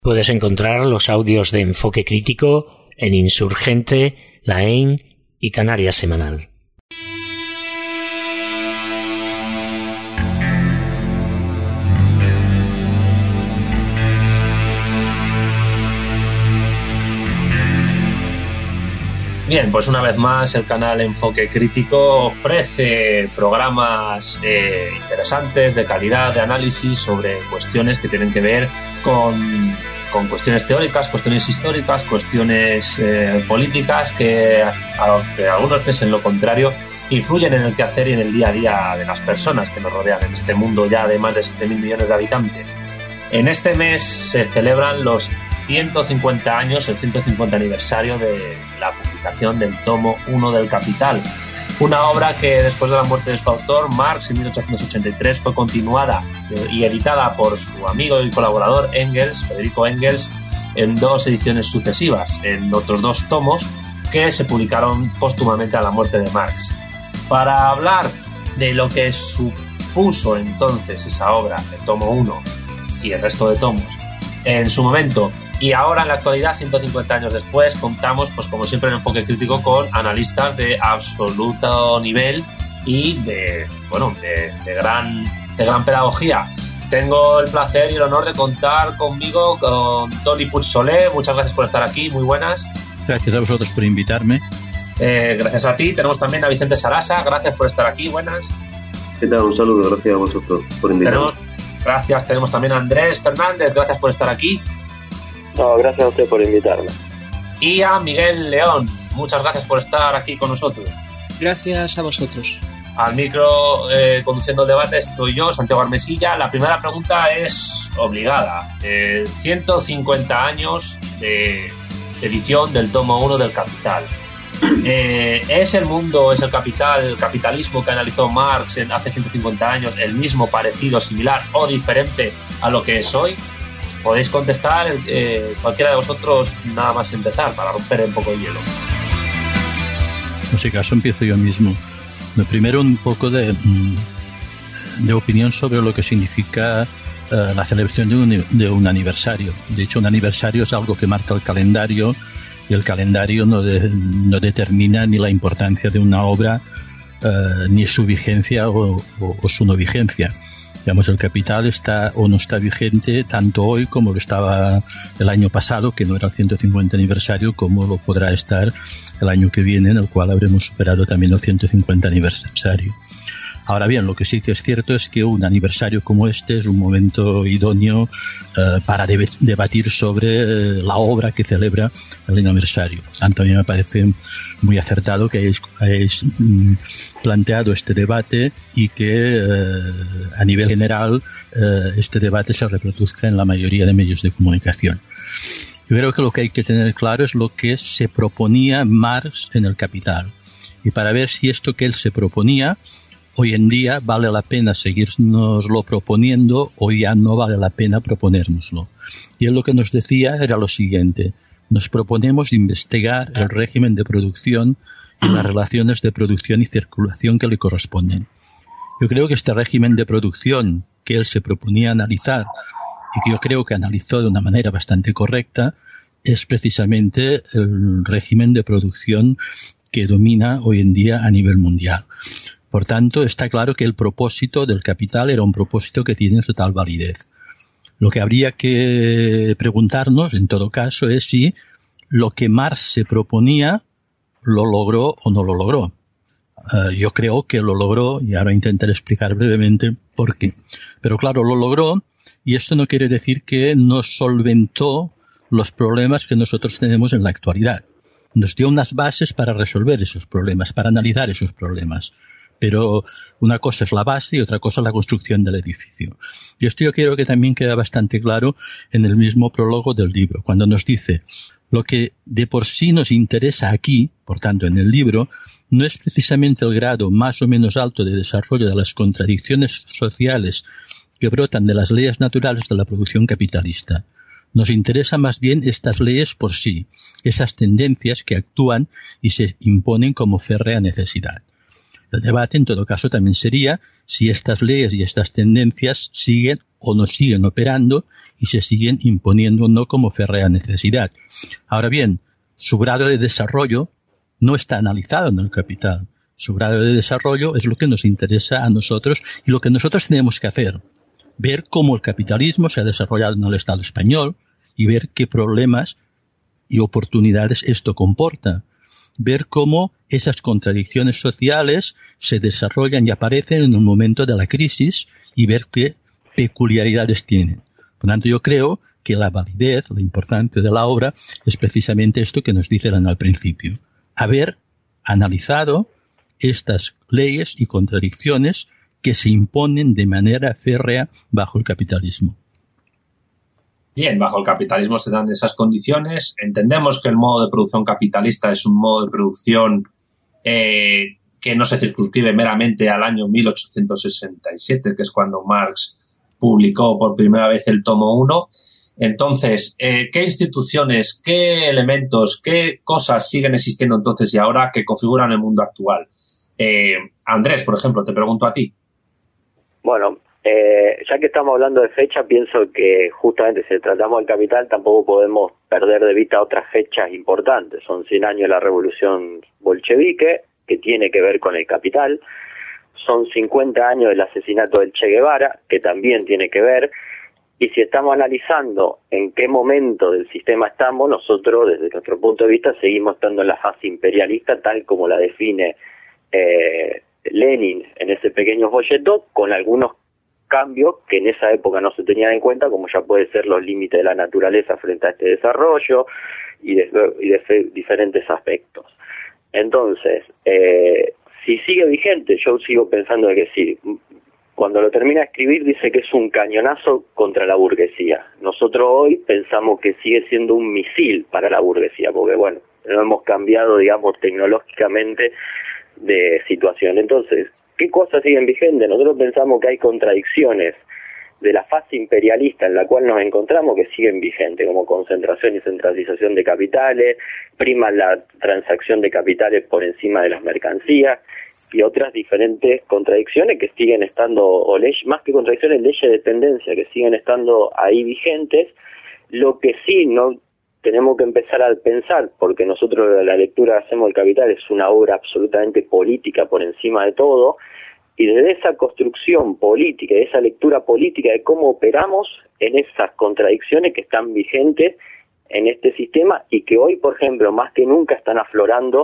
Puedes encontrar los audios de Enfoque Crítico en Insurgente, Laín y Canarias Semanal. Bien, pues una vez más el canal Enfoque Crítico ofrece programas interesantes, de calidad, de análisis sobre cuestiones que tienen que ver con cuestiones teóricas, cuestiones históricas, cuestiones políticas que, aunque algunos piensen lo contrario, influyen en el quehacer y en el día a día de las personas que nos rodean en este mundo ya de más de 7.000 millones de habitantes. En este mes se celebran los 150 años, el 150 aniversario de la publicación del tomo 1 del Capital, una obra que después de la muerte de su autor, Marx, en 1883, fue continuada y editada por su amigo y colaborador Engels, Federico Engels, en 2 ediciones sucesivas, en otros 2 tomos que se publicaron póstumamente a la muerte de Marx. Para hablar de lo que supuso entonces esa obra, el tomo 1 y el resto de tomos, en su momento y ahora en la actualidad, 150 años después, contamos, pues como siempre en Enfoque Crítico, con analistas de absoluto nivel y de gran pedagogía. Tengo el placer y el honor de contar conmigo con Toni Puig-Solé. Muchas gracias por estar aquí, muy buenas. Gracias a vosotros por invitarme. Gracias a ti. Tenemos también a Vicente Sarasa, gracias por estar aquí, buenas. ¿Qué tal? Un saludo, gracias a vosotros por invitarme. Tenemos también a Andrés Fernández, gracias por estar aquí. No, gracias a usted por invitarme. Y a Miguel León, muchas gracias por estar aquí con nosotros. Gracias a vosotros. Al micro, conduciendo el debate, estoy yo, Santiago Armesilla. La primera pregunta es obligada. 150 años de edición del tomo 1 del Capital. ¿Es el mundo, es el capital, el capitalismo que analizó Marx hace 150 años, el mismo, parecido, similar o diferente a lo que es hoy? Podéis contestar cualquiera de vosotros, nada más empezar, para romper un poco el hielo. En ese caso empiezo yo mismo. Lo primero, un poco de opinión sobre lo que significa la celebración de un aniversario. De hecho, un aniversario es algo que marca el calendario, y el calendario no determina ni la importancia de una obra, ni su vigencia o su no vigencia. Digamos, el Capital está o no está vigente tanto hoy como lo estaba el año pasado, que no era el 150 aniversario, como lo podrá estar el año que viene, en el cual habremos superado también el 150 aniversario. Ahora bien, lo que sí que es cierto es que un aniversario como este es un momento idóneo para debatir sobre la obra que celebra el aniversario. Tanto a mí me parece muy acertado que hayáis planteado este debate y que a nivel general este debate se reproduzca en la mayoría de medios de comunicación. Yo creo que lo que hay que tener claro es lo que se proponía Marx en el Capital. Y para ver si esto que él se proponía hoy en día vale la pena seguirnoslo proponiendo o ya no vale la pena proponérnoslo. Y él lo que nos decía era lo siguiente: nos proponemos investigar el régimen de producción y las relaciones de producción y circulación que le corresponden. Yo creo que este régimen de producción que él se proponía analizar, y que yo creo que analizó de una manera bastante correcta, es precisamente el régimen de producción que domina hoy en día a nivel mundial. Por tanto, está claro que el propósito del Capital era un propósito que tiene total validez. Lo que habría que preguntarnos, en todo caso, es si lo que Marx se proponía lo logró o no lo logró. Yo creo que lo logró, y ahora intentaré explicar brevemente por qué. Pero claro, lo logró, y esto no quiere decir que no solventó los problemas que nosotros tenemos en la actualidad. Nos dio unas bases para resolver esos problemas, para analizar esos problemas. Pero una cosa es la base y otra cosa es la construcción del edificio. Y esto yo creo que también queda bastante claro en el mismo prólogo del libro, cuando nos dice: lo que de por sí nos interesa aquí, por tanto en el libro, no es precisamente el grado más o menos alto de desarrollo de las contradicciones sociales que brotan de las leyes naturales de la producción capitalista. Nos interesa más bien estas leyes por sí, esas tendencias que actúan y se imponen como férrea necesidad. El debate, en todo caso, también sería si estas leyes y estas tendencias siguen o no siguen operando y se siguen imponiendo o no como férrea necesidad. Ahora bien, su grado de desarrollo no está analizado en el capital. Su grado de desarrollo es lo que nos interesa a nosotros y lo que nosotros tenemos que hacer. Ver cómo el capitalismo se ha desarrollado en el Estado español y ver qué problemas y oportunidades esto comporta. Ver cómo esas contradicciones sociales se desarrollan y aparecen en un momento de la crisis y ver qué peculiaridades tienen. Por lo tanto, yo creo que la validez, lo importante de la obra, es precisamente esto que nos dicen al principio. Haber analizado estas leyes y contradicciones que se imponen de manera férrea bajo el capitalismo. Bien, bajo el capitalismo se dan esas condiciones. Entendemos que el modo de producción capitalista es un modo de producción que no se circunscribe meramente al año 1867, que es cuando Marx publicó por primera vez el tomo 1. Entonces, ¿qué instituciones, qué elementos, qué cosas siguen existiendo entonces y ahora que configuran el mundo actual? Andrés, por ejemplo, te pregunto a ti. Bueno, ya que estamos hablando de fecha, pienso que justamente si tratamos del capital tampoco podemos perder de vista otras fechas importantes. Son 100 años de la revolución bolchevique, que tiene que ver con el capital. Son 50 años del asesinato del Che Guevara, que también tiene que ver. Y si estamos analizando en qué momento del sistema estamos, nosotros, desde nuestro punto de vista, seguimos estando en la fase imperialista, tal como la define Lenin en ese pequeño folleto, con algunos cambios que en esa época no se tenían en cuenta, como ya puede ser los límites de la naturaleza frente a este desarrollo y de diferentes aspectos. Entonces, si sigue vigente, yo sigo pensando de que sí. Cuando lo termina de escribir dice que es un cañonazo contra la burguesía. Nosotros hoy pensamos que sigue siendo un misil para la burguesía, porque bueno, no hemos cambiado, digamos, tecnológicamente de situación. Entonces, ¿qué cosas siguen vigentes? Nosotros pensamos que hay contradicciones de la fase imperialista en la cual nos encontramos que siguen vigentes, como concentración y centralización de capitales, prima la transacción de capitales por encima de las mercancías y otras diferentes contradicciones que siguen estando, o más que contradicciones, leyes de tendencia que siguen estando ahí vigentes. Lo que sí no tenemos que empezar a pensar, porque nosotros la lectura que hacemos del Capital es una obra absolutamente política por encima de todo, y desde esa construcción política, de esa lectura política de cómo operamos en esas contradicciones que están vigentes en este sistema y que hoy, por ejemplo, más que nunca están aflorando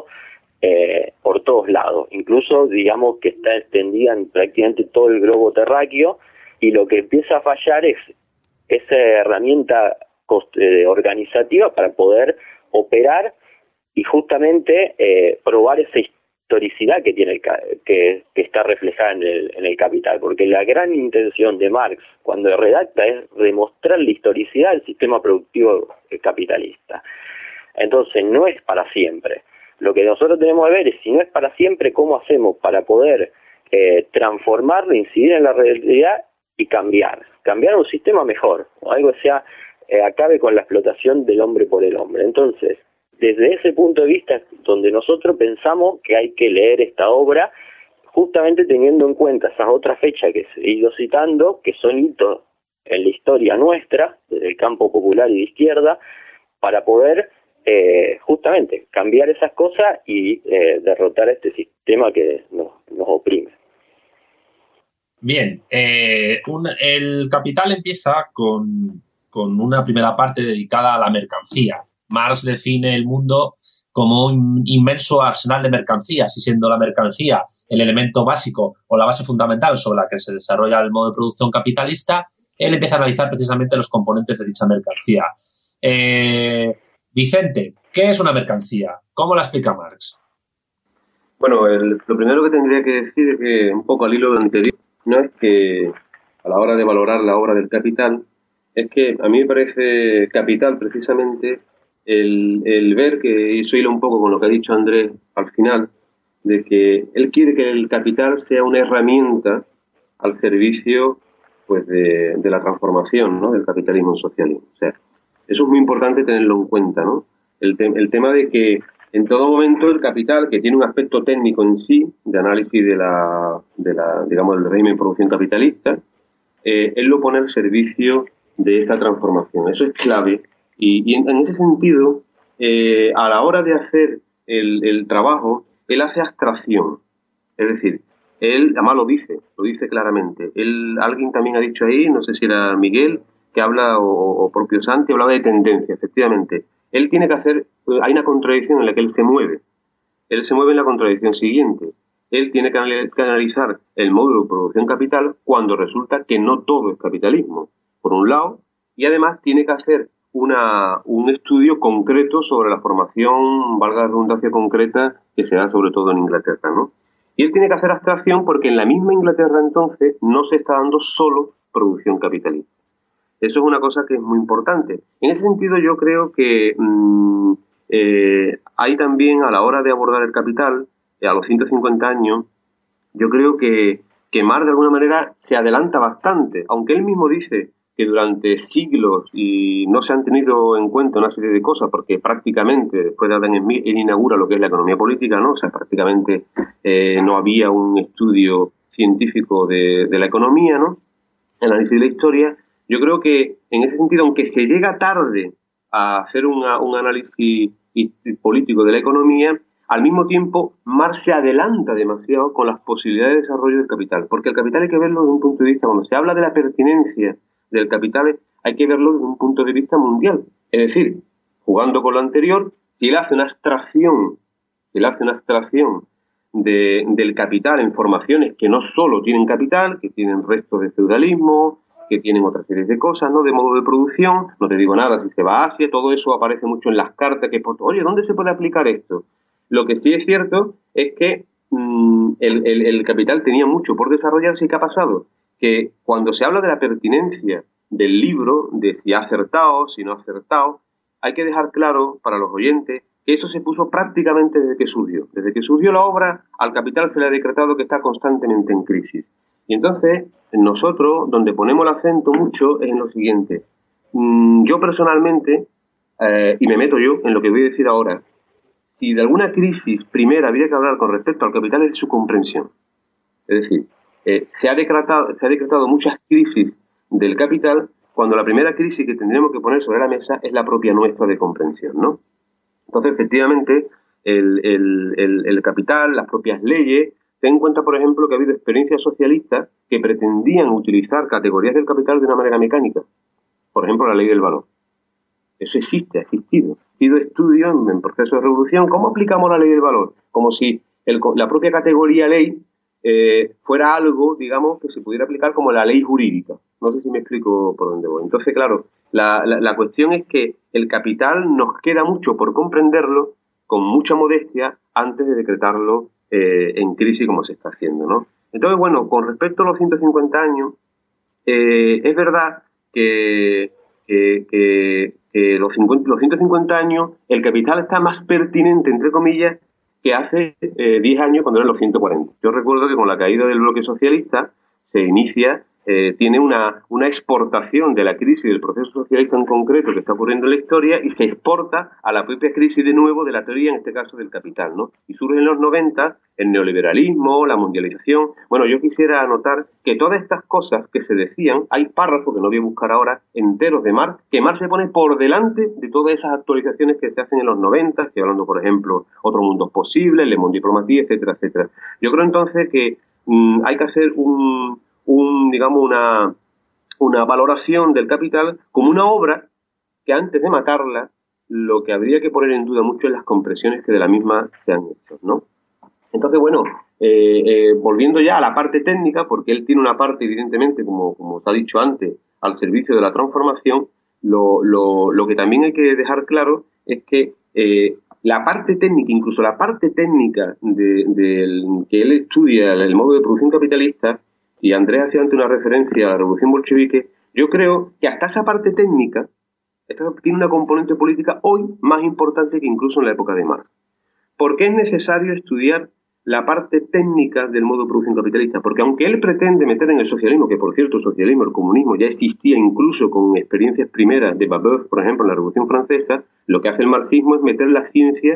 por todos lados. Incluso, digamos, que está extendida en prácticamente todo el globo terráqueo, y lo que empieza a fallar es esa herramienta organizativa para poder operar y justamente probar esa historicidad que tiene que está reflejada en el Capital, porque la gran intención de Marx cuando redacta es demostrar la historicidad del sistema productivo capitalista. Entonces no es para siempre. Lo que nosotros tenemos que ver es, si no es para siempre, cómo hacemos para poder transformarlo, incidir en la realidad y cambiar un sistema mejor, o algo que sea acabe con la explotación del hombre por el hombre. Entonces, desde ese punto de vista, donde nosotros pensamos que hay que leer esta obra, justamente teniendo en cuenta esas otras fechas que he ido citando, que son hitos en la historia nuestra, desde el campo popular y de izquierda, para poder justamente cambiar esas cosas y derrotar a este sistema que nos oprime. Bien, el Capital empieza con una primera parte dedicada a la mercancía. Marx define el mundo como un inmenso arsenal de mercancías, y siendo la mercancía el elemento básico o la base fundamental sobre la que se desarrolla el modo de producción capitalista, él empieza a analizar precisamente los componentes de dicha mercancía. Vicente, ¿qué es una mercancía? ¿Cómo la explica Marx? Bueno, lo primero que tendría que decir es que, un poco al hilo de lo anterior, no es que a la hora de valorar la obra del Capital, es que a mí me parece capital precisamente el ver que, eso hila un poco con lo que ha dicho Andrés al final, de que él quiere que el capital sea una herramienta al servicio pues de la transformación, ¿no?, del capitalismo social. O sea, eso es muy importante tenerlo en cuenta, ¿no? El tema de que en todo momento el capital, que tiene un aspecto técnico en sí, de análisis digamos, del régimen de producción capitalista, él lo pone al servicio de esta transformación. Eso es clave. Y en ese sentido, a la hora de hacer el trabajo, él hace abstracción. Es decir, él, además lo dice claramente. Alguien también ha dicho ahí, no sé si era Miguel, que habla, o propio Santi, hablaba de tendencia, efectivamente. Él tiene que hacer, hay una contradicción en la que él se mueve. Él se mueve en la contradicción siguiente. Él tiene que analizar el módulo de producción capital cuando resulta que no todo es capitalismo, por un lado, y además tiene que hacer un estudio concreto sobre la formación, valga la redundancia, concreta que se da sobre todo en Inglaterra, ¿no? Y él tiene que hacer abstracción porque en la misma Inglaterra entonces no se está dando solo producción capitalista. Eso es una cosa que es muy importante. En ese sentido yo creo que hay también, a la hora de abordar el capital, a los 150 años, yo creo que Marx de alguna manera se adelanta bastante, aunque él mismo dice que durante siglos y no se han tenido en cuenta una serie de cosas, porque prácticamente después de Adam Smith él inaugura lo que es la economía política, ¿no? O sea, prácticamente no había un estudio científico de la economía, ¿no? El análisis de la historia. Yo creo que en ese sentido, aunque se llega tarde a hacer un análisis político de la economía, al mismo tiempo Marx se adelanta demasiado con las posibilidades de desarrollo del capital, porque el capital hay que verlo desde un punto de vista, cuando se habla de la pertinencia del capital, hay que verlo desde un punto de vista mundial. Es decir, jugando con lo anterior, si él hace una abstracción del capital en formaciones que no solo tienen capital, que tienen restos de feudalismo, que tienen otra serie de cosas, ¿no? De modo de producción, no te digo nada, si se va a Asia, todo eso aparece mucho en las cartas, que oye, ¿dónde se puede aplicar esto? Lo que sí es cierto es que el capital tenía mucho por desarrollarse. ¿Y qué ha pasado? Que cuando se habla de la pertinencia del libro, de si ha acertado, si no ha acertado, hay que dejar claro para los oyentes que eso se puso prácticamente desde que surgió. Desde que surgió la obra, al capital se le ha decretado que está constantemente en crisis. Y entonces, nosotros, donde ponemos el acento mucho, es en lo siguiente. Yo personalmente, y me meto yo en lo que voy a decir ahora, si de alguna crisis primera habría que hablar con respecto al capital es de su comprensión. Es decir, se ha decretado muchas crisis del capital cuando la primera crisis que tendríamos que poner sobre la mesa es la propia nuestra de comprensión, ¿no? Entonces, efectivamente, el capital, las propias leyes, ten en cuenta, por ejemplo, que ha habido experiencias socialistas que pretendían utilizar categorías del capital de una manera mecánica. Por ejemplo, la ley del valor. Eso existe, ha existido. Ha sido estudio en proceso de revolución. ¿Cómo aplicamos la ley del valor? Como si la propia categoría ley fuera algo, digamos, que se pudiera aplicar como la ley jurídica. No sé si me explico por dónde voy. Entonces, claro, la cuestión es que el capital nos queda mucho por comprenderlo con mucha modestia antes de decretarlo en crisis como se está haciendo, ¿no? Entonces, bueno, con respecto a los 150 años, es verdad que los 150 años el capital está más pertinente, entre comillas, que hace 10 años cuando eran los 140. Yo recuerdo que con la caída del bloque socialista se inicia, tiene una exportación de la crisis del proceso socialista en concreto que está ocurriendo en la historia y se exporta a la propia crisis de nuevo de la teoría, en este caso del capital, ¿no? Y surge en los 90 el neoliberalismo, la mundialización. Bueno, yo quisiera anotar que todas estas cosas que se decían, hay párrafos que no voy a buscar ahora, enteros de Marx, que Marx se pone por delante de todas esas actualizaciones que se hacen en los 90, estoy hablando, por ejemplo, Otro Mundo Posible, Le Monde Diplomatie, etcétera, etcétera. Yo creo entonces que hay que hacer digamos, una valoración del capital como una obra que antes de matarla, lo que habría que poner en duda mucho es las compresiones que de la misma se han hecho, ¿no? Entonces, bueno, volviendo ya a la parte técnica, porque él tiene una parte, evidentemente, como se ha dicho antes, al servicio de la transformación, lo que también hay que dejar claro es que la parte técnica, incluso la parte técnica que él estudia, el modo de producción capitalista, y Andrés hacía antes una referencia a la revolución bolchevique, yo creo que hasta esa parte técnica tiene una componente política hoy más importante que incluso en la época de Marx. ¿Por qué es necesario estudiar la parte técnica del modo de producción capitalista? Porque aunque él pretende meter en el socialismo, que por cierto el socialismo, el comunismo ya existía incluso con experiencias primeras de Babeuf, por ejemplo, en la Revolución Francesa, lo que hace el marxismo es meter la ciencia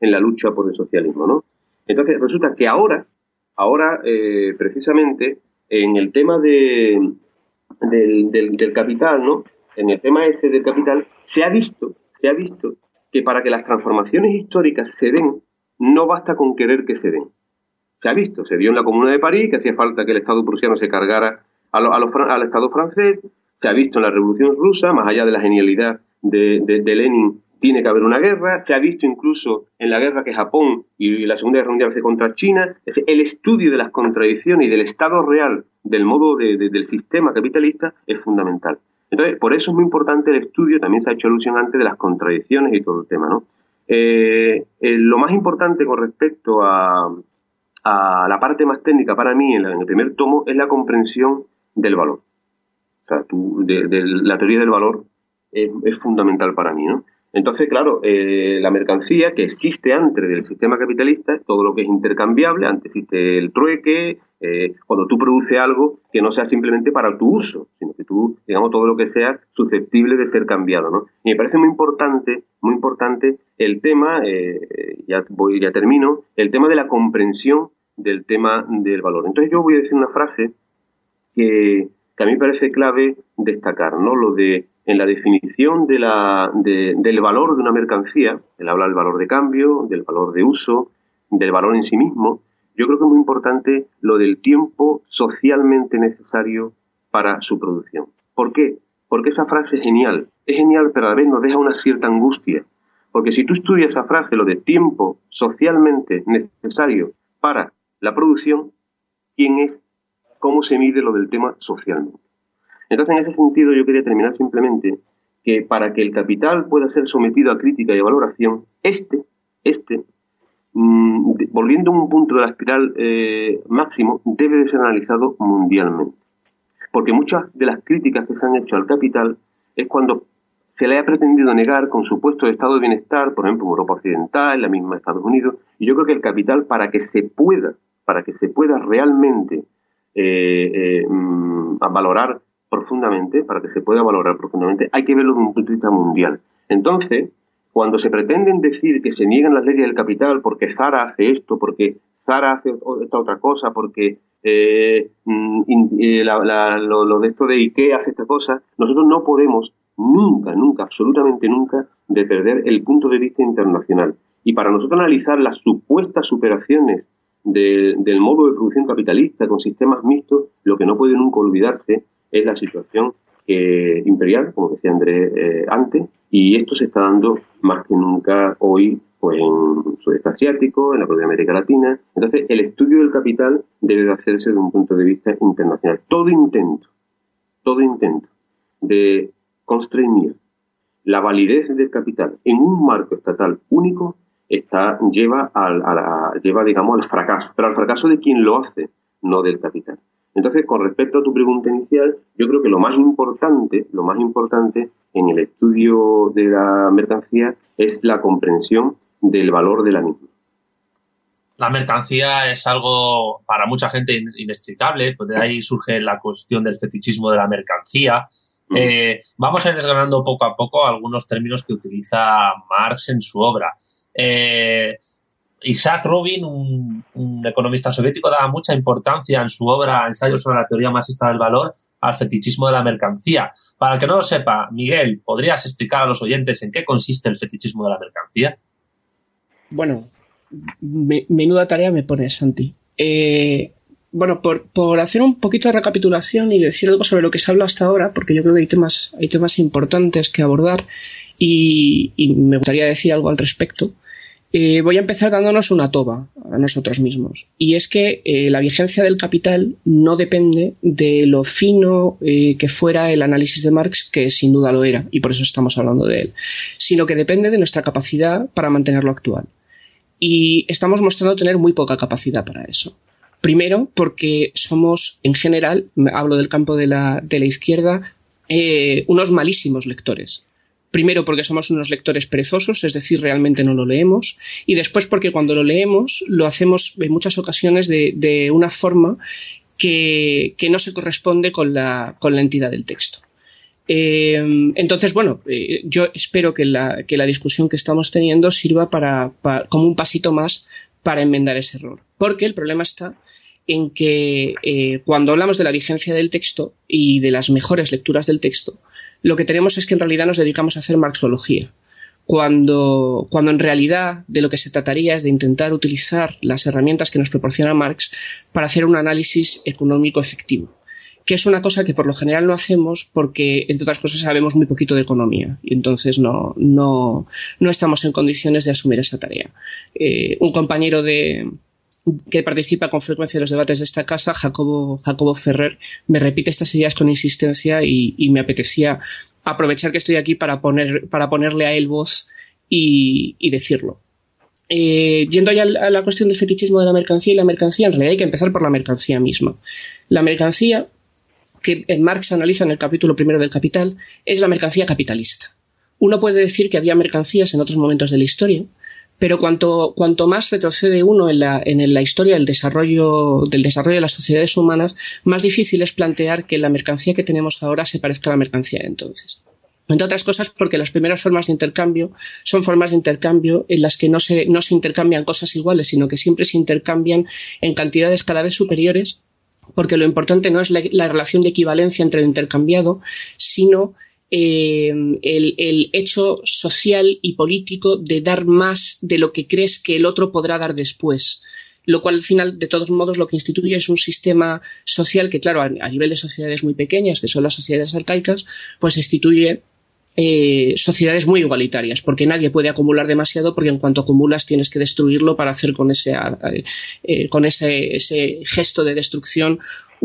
en la lucha por el socialismo, ¿no? Entonces resulta que ahora precisamente en el tema del capital, ¿no? En el tema ese del capital se ha visto que para que las transformaciones históricas se den, no basta con querer que se den. Se ha visto, se vio en la Comuna de París que hacía falta que el Estado prusiano se cargara al Estado francés, se ha visto en la Revolución Rusa, más allá de la genialidad de Lenin, tiene que haber una guerra, se ha visto incluso en la guerra que Japón y la Segunda Guerra Mundial hace contra China. Es decir, el estudio de las contradicciones y del estado real del modo del sistema capitalista es fundamental. Entonces, por eso es muy importante el estudio, también se ha hecho alusión antes, de las contradicciones y todo el tema, ¿no? Lo más importante con respecto a la parte más técnica para mí en el primer tomo es la comprensión del valor. O sea, la teoría del valor es fundamental para mí, ¿no? Entonces, claro, la mercancía que existe antes del sistema capitalista, todo lo que es intercambiable, antes existe el trueque, cuando tú produces algo que no sea simplemente para tu uso, sino que tú, digamos, todo lo que sea susceptible de ser cambiado, ¿no? Y me parece muy importante el tema, ya termino, el tema de la comprensión del tema del valor. Entonces yo voy a decir una frase que a mí me parece clave destacar, ¿no? Lo de, en la definición del valor de una mercancía, él habla del valor de cambio, del valor de uso, del valor en sí mismo. Yo creo que es muy importante lo del tiempo socialmente necesario para su producción. ¿Por qué? Porque esa frase es genial, pero a la vez nos deja una cierta angustia. Porque si tú estudias esa frase, lo de tiempo socialmente necesario para la producción, ¿quién es? ¿Cómo se mide lo del tema socialmente? Entonces, en ese sentido, yo quería terminar simplemente que para que el capital pueda ser sometido a crítica y a valoración, volviendo a un punto de la espiral máximo, debe de ser analizado mundialmente. Porque muchas de las críticas que se han hecho al capital es cuando se le ha pretendido negar con supuesto estado de bienestar, por ejemplo, en Europa Occidental, en la misma Estados Unidos, y yo creo que el capital, para que se pueda realmente valorar profundamente, hay que verlo desde un punto de vista mundial. Entonces, cuando se pretenden decir que se niegan las leyes del capital porque Zara hace esto, porque Zara hace esta otra cosa, porque lo de esto de IKEA hace esta cosa, nosotros no podemos nunca, absolutamente nunca, de perder el punto de vista internacional. Y para nosotros analizar las supuestas superaciones del modo de producción capitalista con sistemas mixtos, lo que no puede nunca olvidarse es la situación imperial, como decía Andrés antes, y esto se está dando más que nunca hoy pues en el sudeste asiático, en la propia América Latina. Entonces, el estudio del capital debe de hacerse desde un punto de vista internacional. Todo intento de constreñir la validez del capital en un marco estatal único lleva digamos, al fracaso, pero al fracaso de quien lo hace, no del capital. Entonces, con respecto a tu pregunta inicial, yo creo que lo más importante en el estudio de la mercancía es la comprensión del valor de la misma. La mercancía es algo para mucha gente inextricable, pues de ahí surge la cuestión del fetichismo de la mercancía. Vamos a ir desgranando poco a poco algunos términos que utiliza Marx en su obra. Isaac Rubin, un economista soviético, daba mucha importancia en su obra Ensayo sobre la teoría marxista del valor al fetichismo de la mercancía. Para el que no lo sepa, Miguel, ¿podrías explicar a los oyentes en qué consiste el fetichismo de la mercancía? Bueno, menuda tarea me pones, Santi. Bueno, por hacer un poquito de recapitulación y decir algo sobre lo que se habla hasta ahora, porque yo creo que hay temas importantes que abordar y me gustaría decir algo al respecto. Voy a empezar dándonos una toba a nosotros mismos. Y es que la vigencia del capital no depende de lo fino que fuera el análisis de Marx, que sin duda lo era, y por eso estamos hablando de él, sino que depende de nuestra capacidad para mantenerlo actual. Y estamos mostrando tener muy poca capacidad para eso. Primero, porque somos, en general, hablo del campo de la izquierda, unos malísimos lectores. Primero porque somos unos lectores perezosos, es decir, realmente no lo leemos, y después porque cuando lo leemos lo hacemos en muchas ocasiones de una forma que no se corresponde con la entidad del texto. Entonces, bueno, yo espero que la discusión que estamos teniendo sirva como un pasito más para enmendar ese error. Porque el problema está en que cuando hablamos de la vigencia del texto y de las mejores lecturas del texto, lo que tenemos es que en realidad nos dedicamos a hacer marxología. Cuando en realidad de lo que se trataría es de intentar utilizar las herramientas que nos proporciona Marx para hacer un análisis económico efectivo, que es una cosa que por lo general no hacemos porque, entre otras cosas, sabemos muy poquito de economía y entonces no estamos en condiciones de asumir esa tarea. Un compañero que participa con frecuencia en los debates de esta casa, Jacobo Ferrer, me repite estas ideas con insistencia y me apetecía aprovechar que estoy aquí para ponerle a él voz y decirlo. Yendo ya a la cuestión del fetichismo de la mercancía y la mercancía, en realidad hay que empezar por la mercancía misma. La mercancía, que Marx analiza en el capítulo primero del Capital, es la mercancía capitalista. Uno puede decir que había mercancías en otros momentos de la historia, pero cuanto más retrocede uno en la historia del desarrollo de las sociedades humanas, más difícil es plantear que la mercancía que tenemos ahora se parezca a la mercancía de entonces. Entre otras cosas porque las primeras formas de intercambio son formas de intercambio en las que no se intercambian cosas iguales, sino que siempre se intercambian en cantidades cada vez superiores, porque lo importante no es la relación de equivalencia entre lo intercambiado, sino el hecho social y político de dar más de lo que crees que el otro podrá dar después. Lo cual, al final, de todos modos, lo que instituye es un sistema social que, claro, a nivel de sociedades muy pequeñas, que son las sociedades arcaicas, pues instituye sociedades muy igualitarias, porque nadie puede acumular demasiado, porque en cuanto acumulas tienes que destruirlo para hacer con ese gesto de destrucción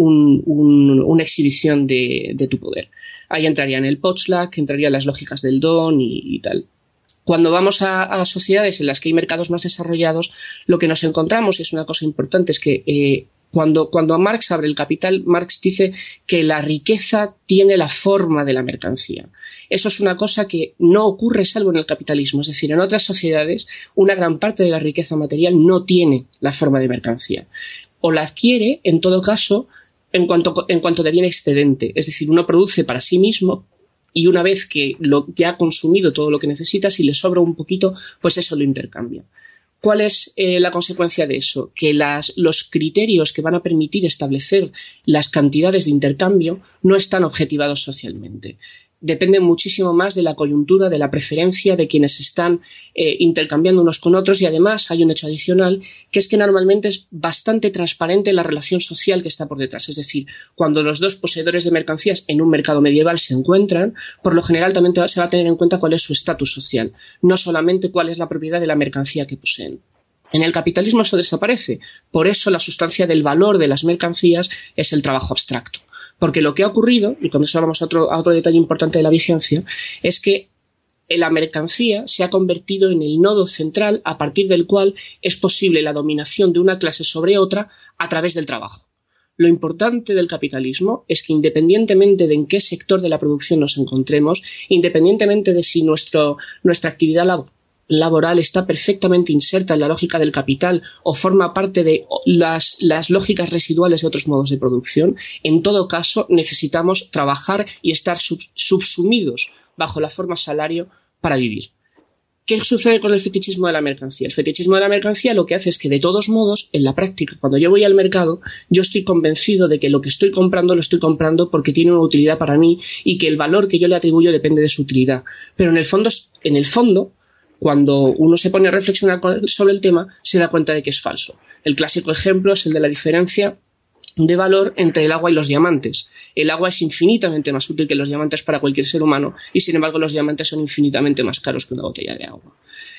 una exhibición de tu poder. Ahí entrarían el Potschlag, entrarían las lógicas del don y tal. Cuando vamos a sociedades en las que hay mercados más desarrollados, lo que nos encontramos, y es una cosa importante, es que cuando Marx abre el Capital, Marx dice que la riqueza tiene la forma de la mercancía. Eso es una cosa que no ocurre salvo en el capitalismo. Es decir, en otras sociedades, una gran parte de la riqueza material no tiene la forma de mercancía. O la adquiere, en todo caso, en cuanto de bien excedente. Es decir, uno produce para sí mismo y una vez que ha consumido todo lo que necesita, si le sobra un poquito, pues eso lo intercambia. ¿Cuál es la consecuencia de eso? Que los criterios que van a permitir establecer las cantidades de intercambio no están objetivados socialmente. Dependen muchísimo más de la coyuntura, de la preferencia de quienes están intercambiando unos con otros, y además hay un hecho adicional, que es que normalmente es bastante transparente la relación social que está por detrás. Es decir, cuando los dos poseedores de mercancías en un mercado medieval se encuentran, por lo general también se va a tener en cuenta cuál es su estatus social, no solamente cuál es la propiedad de la mercancía que poseen. En el capitalismo eso desaparece. Por eso la sustancia del valor de las mercancías es el trabajo abstracto. Porque lo que ha ocurrido, y con eso vamos a otro detalle importante de la vigencia, es que la mercancía se ha convertido en el nodo central a partir del cual es posible la dominación de una clase sobre otra a través del trabajo. Lo importante del capitalismo es que, independientemente de en qué sector de la producción nos encontremos, independientemente de si nuestra actividad laboral está perfectamente inserta en la lógica del capital o forma parte de las lógicas residuales de otros modos de producción, en todo caso necesitamos trabajar y estar subsumidos bajo la forma salario para vivir. ¿Qué sucede con el fetichismo de la mercancía? El fetichismo de la mercancía lo que hace es que, de todos modos, en la práctica, cuando yo voy al mercado, yo estoy convencido de que lo que estoy comprando lo estoy comprando porque tiene una utilidad para mí y que el valor que yo le atribuyo depende de su utilidad. Pero en el fondo, cuando uno se pone a reflexionar sobre el tema, se da cuenta de que es falso. El clásico ejemplo es el de la diferencia de valor entre el agua y los diamantes. El agua es infinitamente más útil que los diamantes para cualquier ser humano y, sin embargo, los diamantes son infinitamente más caros que una botella de agua.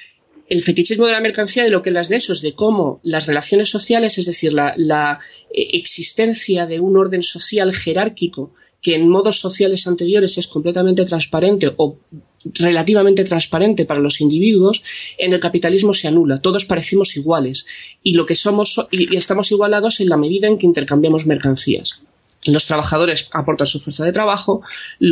El fetichismo de la mercancía, de lo que las de eso es de cómo las relaciones sociales, es decir, la existencia de un orden social jerárquico que en modos sociales anteriores es completamente transparente o relativamente transparente para los individuos, en el capitalismo se anula. Todos parecemos iguales y lo que somos y estamos igualados en la medida en que intercambiamos mercancías. Los trabajadores aportan su fuerza de trabajo,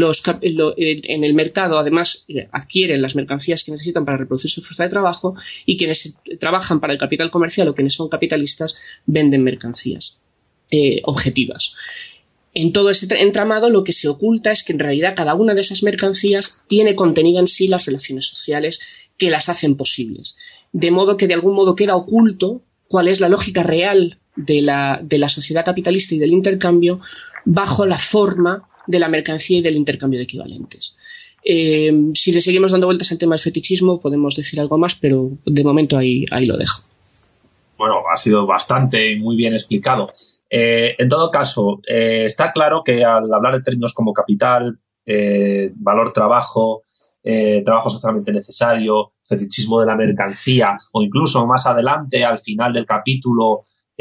en el mercado además adquieren las mercancías que necesitan para reproducir su fuerza de trabajo, y quienes trabajan para el capital comercial o quienes son capitalistas venden mercancías objetivas. En todo ese entramado lo que se oculta es que en realidad cada una de esas mercancías tiene contenida en sí las relaciones sociales que las hacen posibles. De modo que de algún modo queda oculto cuál es la lógica real de la sociedad capitalista y del intercambio bajo la forma de la mercancía y del intercambio de equivalentes. Si le seguimos dando vueltas al tema del fetichismo podemos decir algo más, pero de momento ahí lo dejo. Bueno, ha sido bastante y muy bien explicado. En todo caso, está claro que al hablar de términos como capital, valor trabajo, trabajo socialmente necesario, fetichismo de la mercancía, o incluso más adelante, al final del capítulo,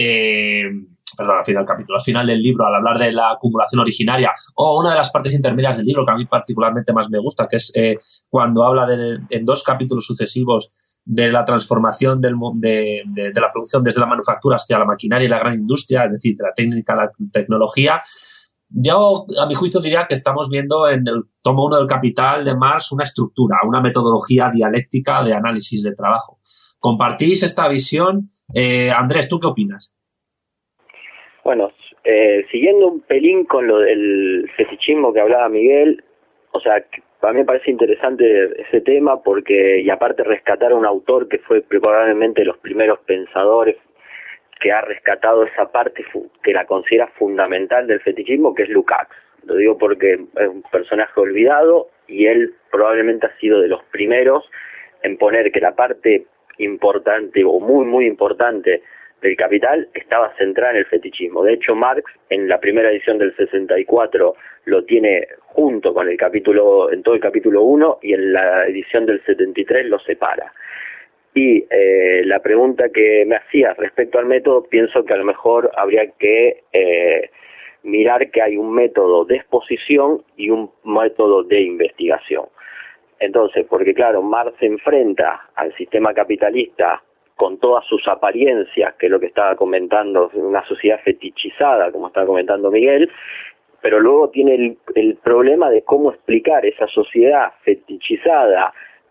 al final del libro, al hablar de la acumulación originaria, o una de las partes intermedias del libro que a mí particularmente más me gusta, que es cuando habla en 2 capítulos sucesivos de la transformación de la producción desde la manufactura hacia la maquinaria y la gran industria, es decir, de la técnica a la tecnología. Yo, a mi juicio, diría que estamos viendo en el tomo 1 del Capital de Marx una estructura, una metodología dialéctica de análisis de trabajo. ¿Compartís esta visión? Andrés, ¿tú qué opinas? Bueno, siguiendo un pelín con lo del fetichismo que hablaba Miguel, o sea, a mí me parece interesante ese tema porque, y aparte rescatar a un autor que fue probablemente de los primeros pensadores que ha rescatado esa parte que la considera fundamental del fetichismo, que es Lukács. Lo digo porque es un personaje olvidado y él probablemente ha sido de los primeros en poner que la parte importante o muy, muy importante del Capital estaba centrada en el fetichismo. De hecho, Marx, en la primera edición del 64, lo tiene junto con el capítulo, en todo el capítulo 1, y en la edición del 73 lo separa. Y la pregunta que me hacía respecto al método, pienso que a lo mejor habría que mirar que hay un método de exposición y un método de investigación. Entonces, porque claro, Marx se enfrenta al sistema capitalista con todas sus apariencias, que es lo que estaba comentando, una sociedad fetichizada, como estaba comentando Miguel, pero luego tiene el problema de cómo explicar esa sociedad fetichizada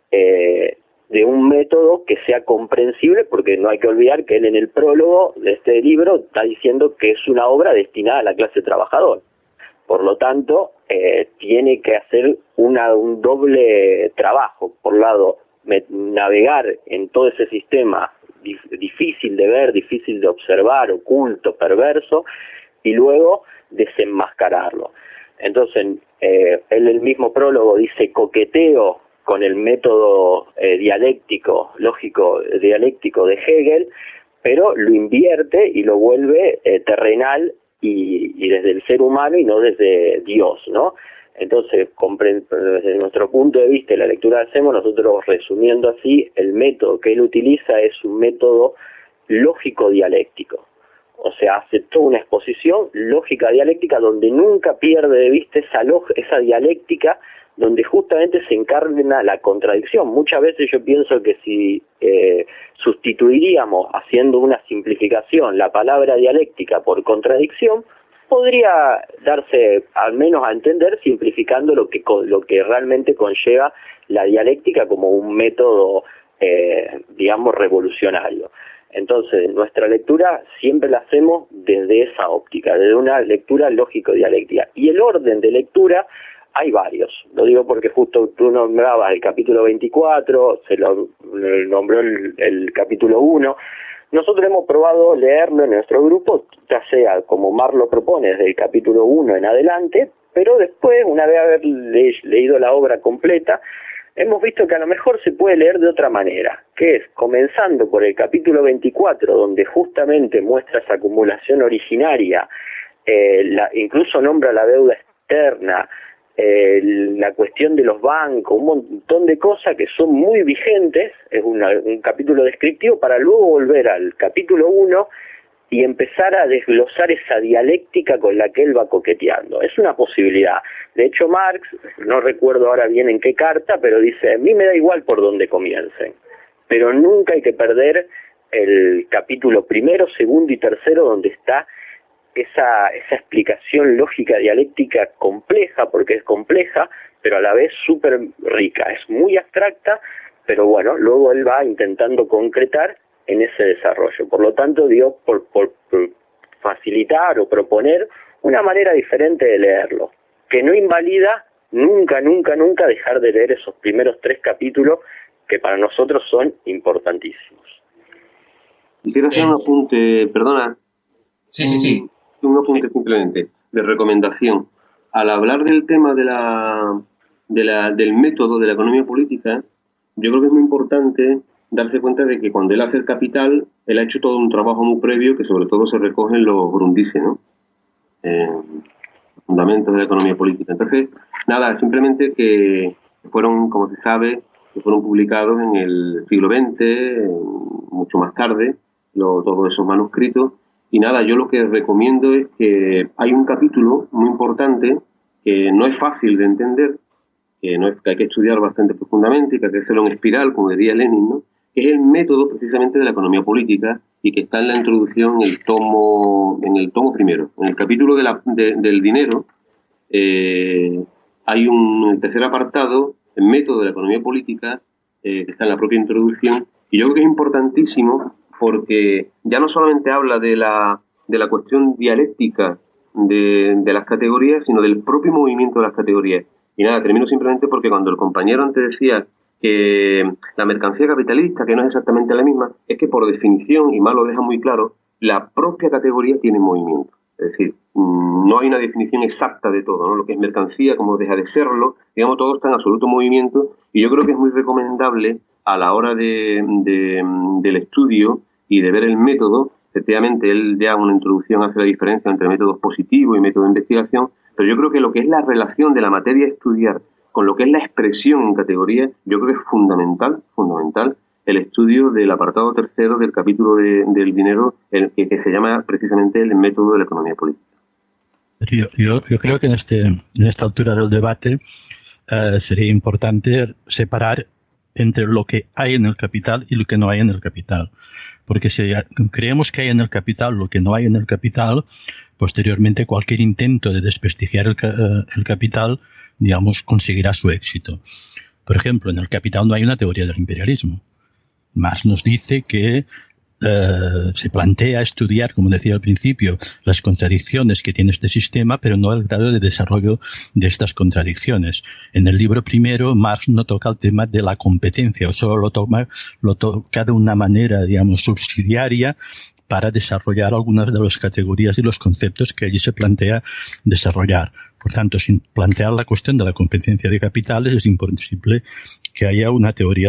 de un método que sea comprensible, porque no hay que olvidar que él en el prólogo de este libro está diciendo que es una obra destinada a la clase trabajadora. Por lo tanto, tiene que hacer un doble trabajo. Por un lado, navegar en todo ese sistema difícil de ver, difícil de observar, oculto, perverso, y luego desenmascararlo. Entonces, él en el mismo prólogo dice: coqueteo con el método dialéctico, lógico dialéctico de Hegel, pero lo invierte y lo vuelve terrenal y desde el ser humano y no desde Dios, ¿no? Entonces, desde nuestro punto de vista y la lectura que hacemos, nosotros resumiendo así, el método que él utiliza es un método lógico-dialéctico. O sea, hace toda una exposición lógica dialéctica donde nunca pierde de vista esa dialéctica, donde justamente se encarna la contradicción. Muchas veces yo pienso que si sustituiríamos, haciendo una simplificación, la palabra dialéctica por contradicción, podría darse al menos a entender simplificando lo que realmente conlleva la dialéctica como un método, digamos, revolucionario. Entonces, nuestra lectura siempre la hacemos desde esa óptica, desde una lectura lógico-dialéctica. Y el orden de lectura hay varios. Lo digo porque justo tú nombrabas el capítulo 24, se lo nombró el capítulo 1. Nosotros hemos probado leerlo en nuestro grupo, ya sea como Mar lo propone, desde el capítulo 1 en adelante, pero después, una vez haber leído la obra completa, hemos visto que a lo mejor se puede leer de otra manera, que es comenzando por el capítulo 24, donde justamente muestra esa acumulación originaria, incluso nombra la deuda externa, la cuestión de los bancos, un montón de cosas que son muy vigentes. Es un capítulo descriptivo para luego volver al capítulo 1 y empezar a desglosar esa dialéctica con la que él va coqueteando. Es una posibilidad. De hecho, Marx, no recuerdo ahora bien en qué carta, pero dice: a mí me da igual por dónde comiencen, pero nunca hay que perder el capítulo primero, segundo y tercero, donde está esa explicación lógica dialéctica compleja, porque es compleja, pero a la vez súper rica. Es muy abstracta, pero bueno, luego él va intentando concretar en ese desarrollo. Por lo tanto, digo, por facilitar o proponer una manera diferente de leerlo, que no invalida nunca dejar de leer esos primeros 3 capítulos que para nosotros son importantísimos. Quiero hacer un apunte, perdona. Sí. Un apunte simplemente, de recomendación. Al hablar del tema del método de la economía política, yo creo que es muy importante darse cuenta de que cuando él hace el Capital, él ha hecho todo un trabajo muy previo que sobre todo se recoge en los Grundrisse, ¿no? Fundamentos de la economía política. Entonces, nada, simplemente que fueron, como se sabe, que fueron publicados en el siglo XX, mucho más tarde, todos esos manuscritos. Y nada, yo lo que recomiendo es que hay un capítulo muy importante que no es fácil de entender, que hay que estudiar bastante profundamente y que hay que hacerlo en espiral, como diría Lenin, ¿no? Que es el método precisamente de la economía política y que está en la introducción en el tomo primero. En el capítulo del dinero hay en el tercer apartado, el método de la economía política, que está en la propia introducción, y yo creo que es importantísimo porque ya no solamente habla de la cuestión dialéctica de las categorías, sino del propio movimiento de las categorías. Y nada, termino simplemente porque cuando el compañero antes decía que la mercancía capitalista, que no es exactamente la misma, es que por definición, y Marx lo deja muy claro, la propia categoría tiene movimiento. Es decir, no hay una definición exacta de todo, ¿no? Lo que es mercancía, como deja de serlo, digamos, todo está en absoluto movimiento, y yo creo que es muy recomendable a la hora del estudio y de ver el método. Efectivamente, él ya una introducción hace la diferencia entre métodos positivos y método de investigación, pero yo creo que lo que es la relación de la materia a estudiar con lo que es la expresión en categoría, yo creo que es fundamental el estudio del apartado tercero del capítulo del dinero, que se llama precisamente el método de la economía política. Yo creo que en esta altura del debate sería importante separar entre lo que hay en el capital y lo que no hay en el capital. Porque si creemos que hay en el capital lo que no hay en el capital, posteriormente cualquier intento de desprestigiar el capital, digamos, conseguirá su éxito. Por ejemplo, en el Capital no hay una teoría del imperialismo. Marx nos dice que se plantea estudiar, como decía al principio, las contradicciones que tiene este sistema, pero no el grado de desarrollo de estas contradicciones. En el libro primero, Marx no toca el tema de la competencia, o solo lo toca de una manera, digamos, subsidiaria para desarrollar algunas de las categorías y los conceptos que allí se plantea desarrollar. Por tanto, sin plantear la cuestión de la competencia de capitales, es imposible que haya una teoría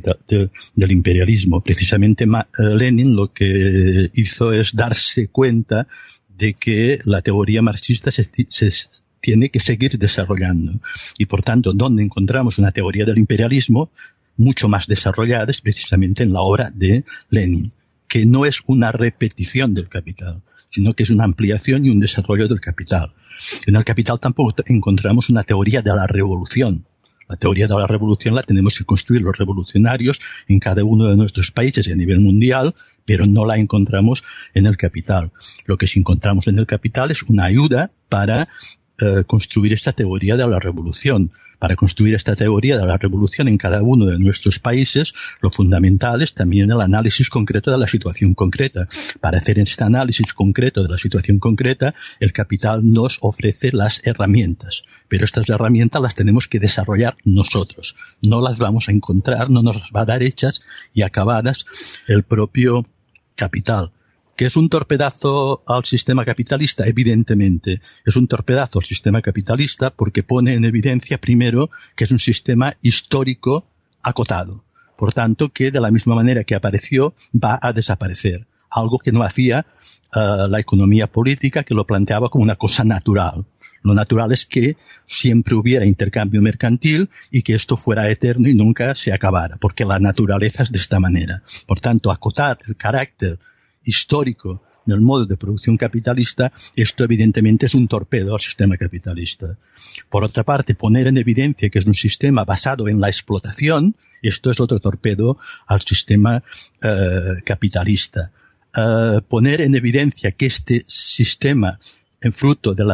del imperialismo. Precisamente Lenin lo que hizo es darse cuenta de que la teoría marxista se tiene que seguir desarrollando. Y por tanto, donde encontramos una teoría del imperialismo mucho más desarrollada es precisamente en la obra de Lenin, que no es una repetición del Capital, sino que es una ampliación y un desarrollo del Capital. En el Capital tampoco encontramos una teoría de la revolución. La teoría de la revolución la tenemos que construir los revolucionarios en cada uno de nuestros países y a nivel mundial, pero no la encontramos en el Capital. Lo que sí encontramos en el Capital es una ayuda para construir esta teoría de la revolución. Para construir esta teoría de la revolución en cada uno de nuestros países, lo fundamental es también el análisis concreto de la situación concreta. Para hacer este análisis concreto de la situación concreta, el Capital nos ofrece las herramientas, pero estas herramientas las tenemos que desarrollar nosotros. No las vamos a encontrar, no nos las va a dar hechas y acabadas el propio Capital. ¿Que es un torpedazo al sistema capitalista? Evidentemente. Es un torpedazo al sistema capitalista porque pone en evidencia, primero, que es un sistema histórico acotado. Por tanto, que de la misma manera que apareció, va a desaparecer. Algo que no hacía la economía política, que lo planteaba como una cosa natural. Lo natural es que siempre hubiera intercambio mercantil y que esto fuera eterno y nunca se acabara, porque la naturaleza es de esta manera. Por tanto, acotar el carácter histórico del modo de producción capitalista, esto evidentemente es un torpedo al sistema capitalista. Por otra parte, poner en evidencia que es un sistema basado en la explotación, esto es otro torpedo al sistema capitalista. Poner en evidencia que este sistema, en fruto de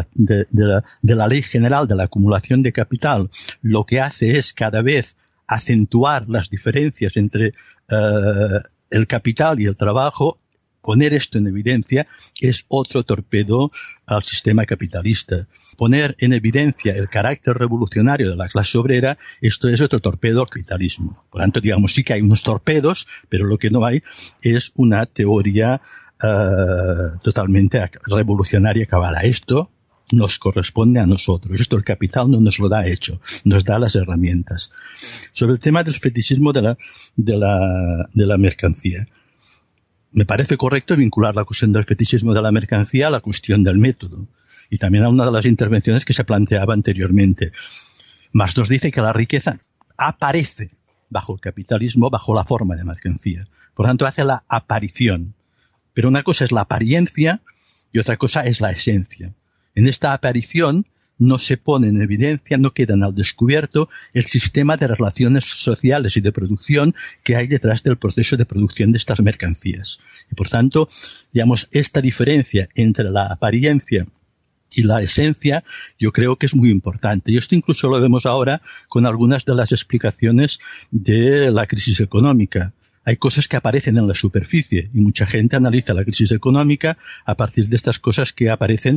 la ley general de la acumulación de capital, lo que hace es cada vez acentuar las diferencias entre el capital y el trabajo, poner esto en evidencia es otro torpedo al sistema capitalista. Poner en evidencia el carácter revolucionario de la clase obrera, esto es otro torpedo al capitalismo. Por tanto, digamos, sí que hay unos torpedos, pero lo que no hay es una teoría totalmente revolucionaria acabada. Esto nos corresponde a nosotros. Esto el capital no nos lo da hecho, nos da las herramientas. Sobre el tema del fetichismo de la mercancía. Me parece correcto vincular la cuestión del fetichismo de la mercancía a la cuestión del método. Y también a una de las intervenciones que se planteaba anteriormente. Marx nos dice que la riqueza aparece bajo el capitalismo, bajo la forma de mercancía. Por tanto, hace la aparición. Pero una cosa es la apariencia y otra cosa es la esencia. En esta aparición no se pone en evidencia, no quedan al descubierto el sistema de relaciones sociales y de producción que hay detrás del proceso de producción de estas mercancías. Y por tanto, digamos, esta diferencia entre la apariencia y la esencia, yo creo que es muy importante. Y esto incluso lo vemos ahora con algunas de las explicaciones de la crisis económica. Hay cosas que aparecen en la superficie y mucha gente analiza la crisis económica a partir de estas cosas que aparecen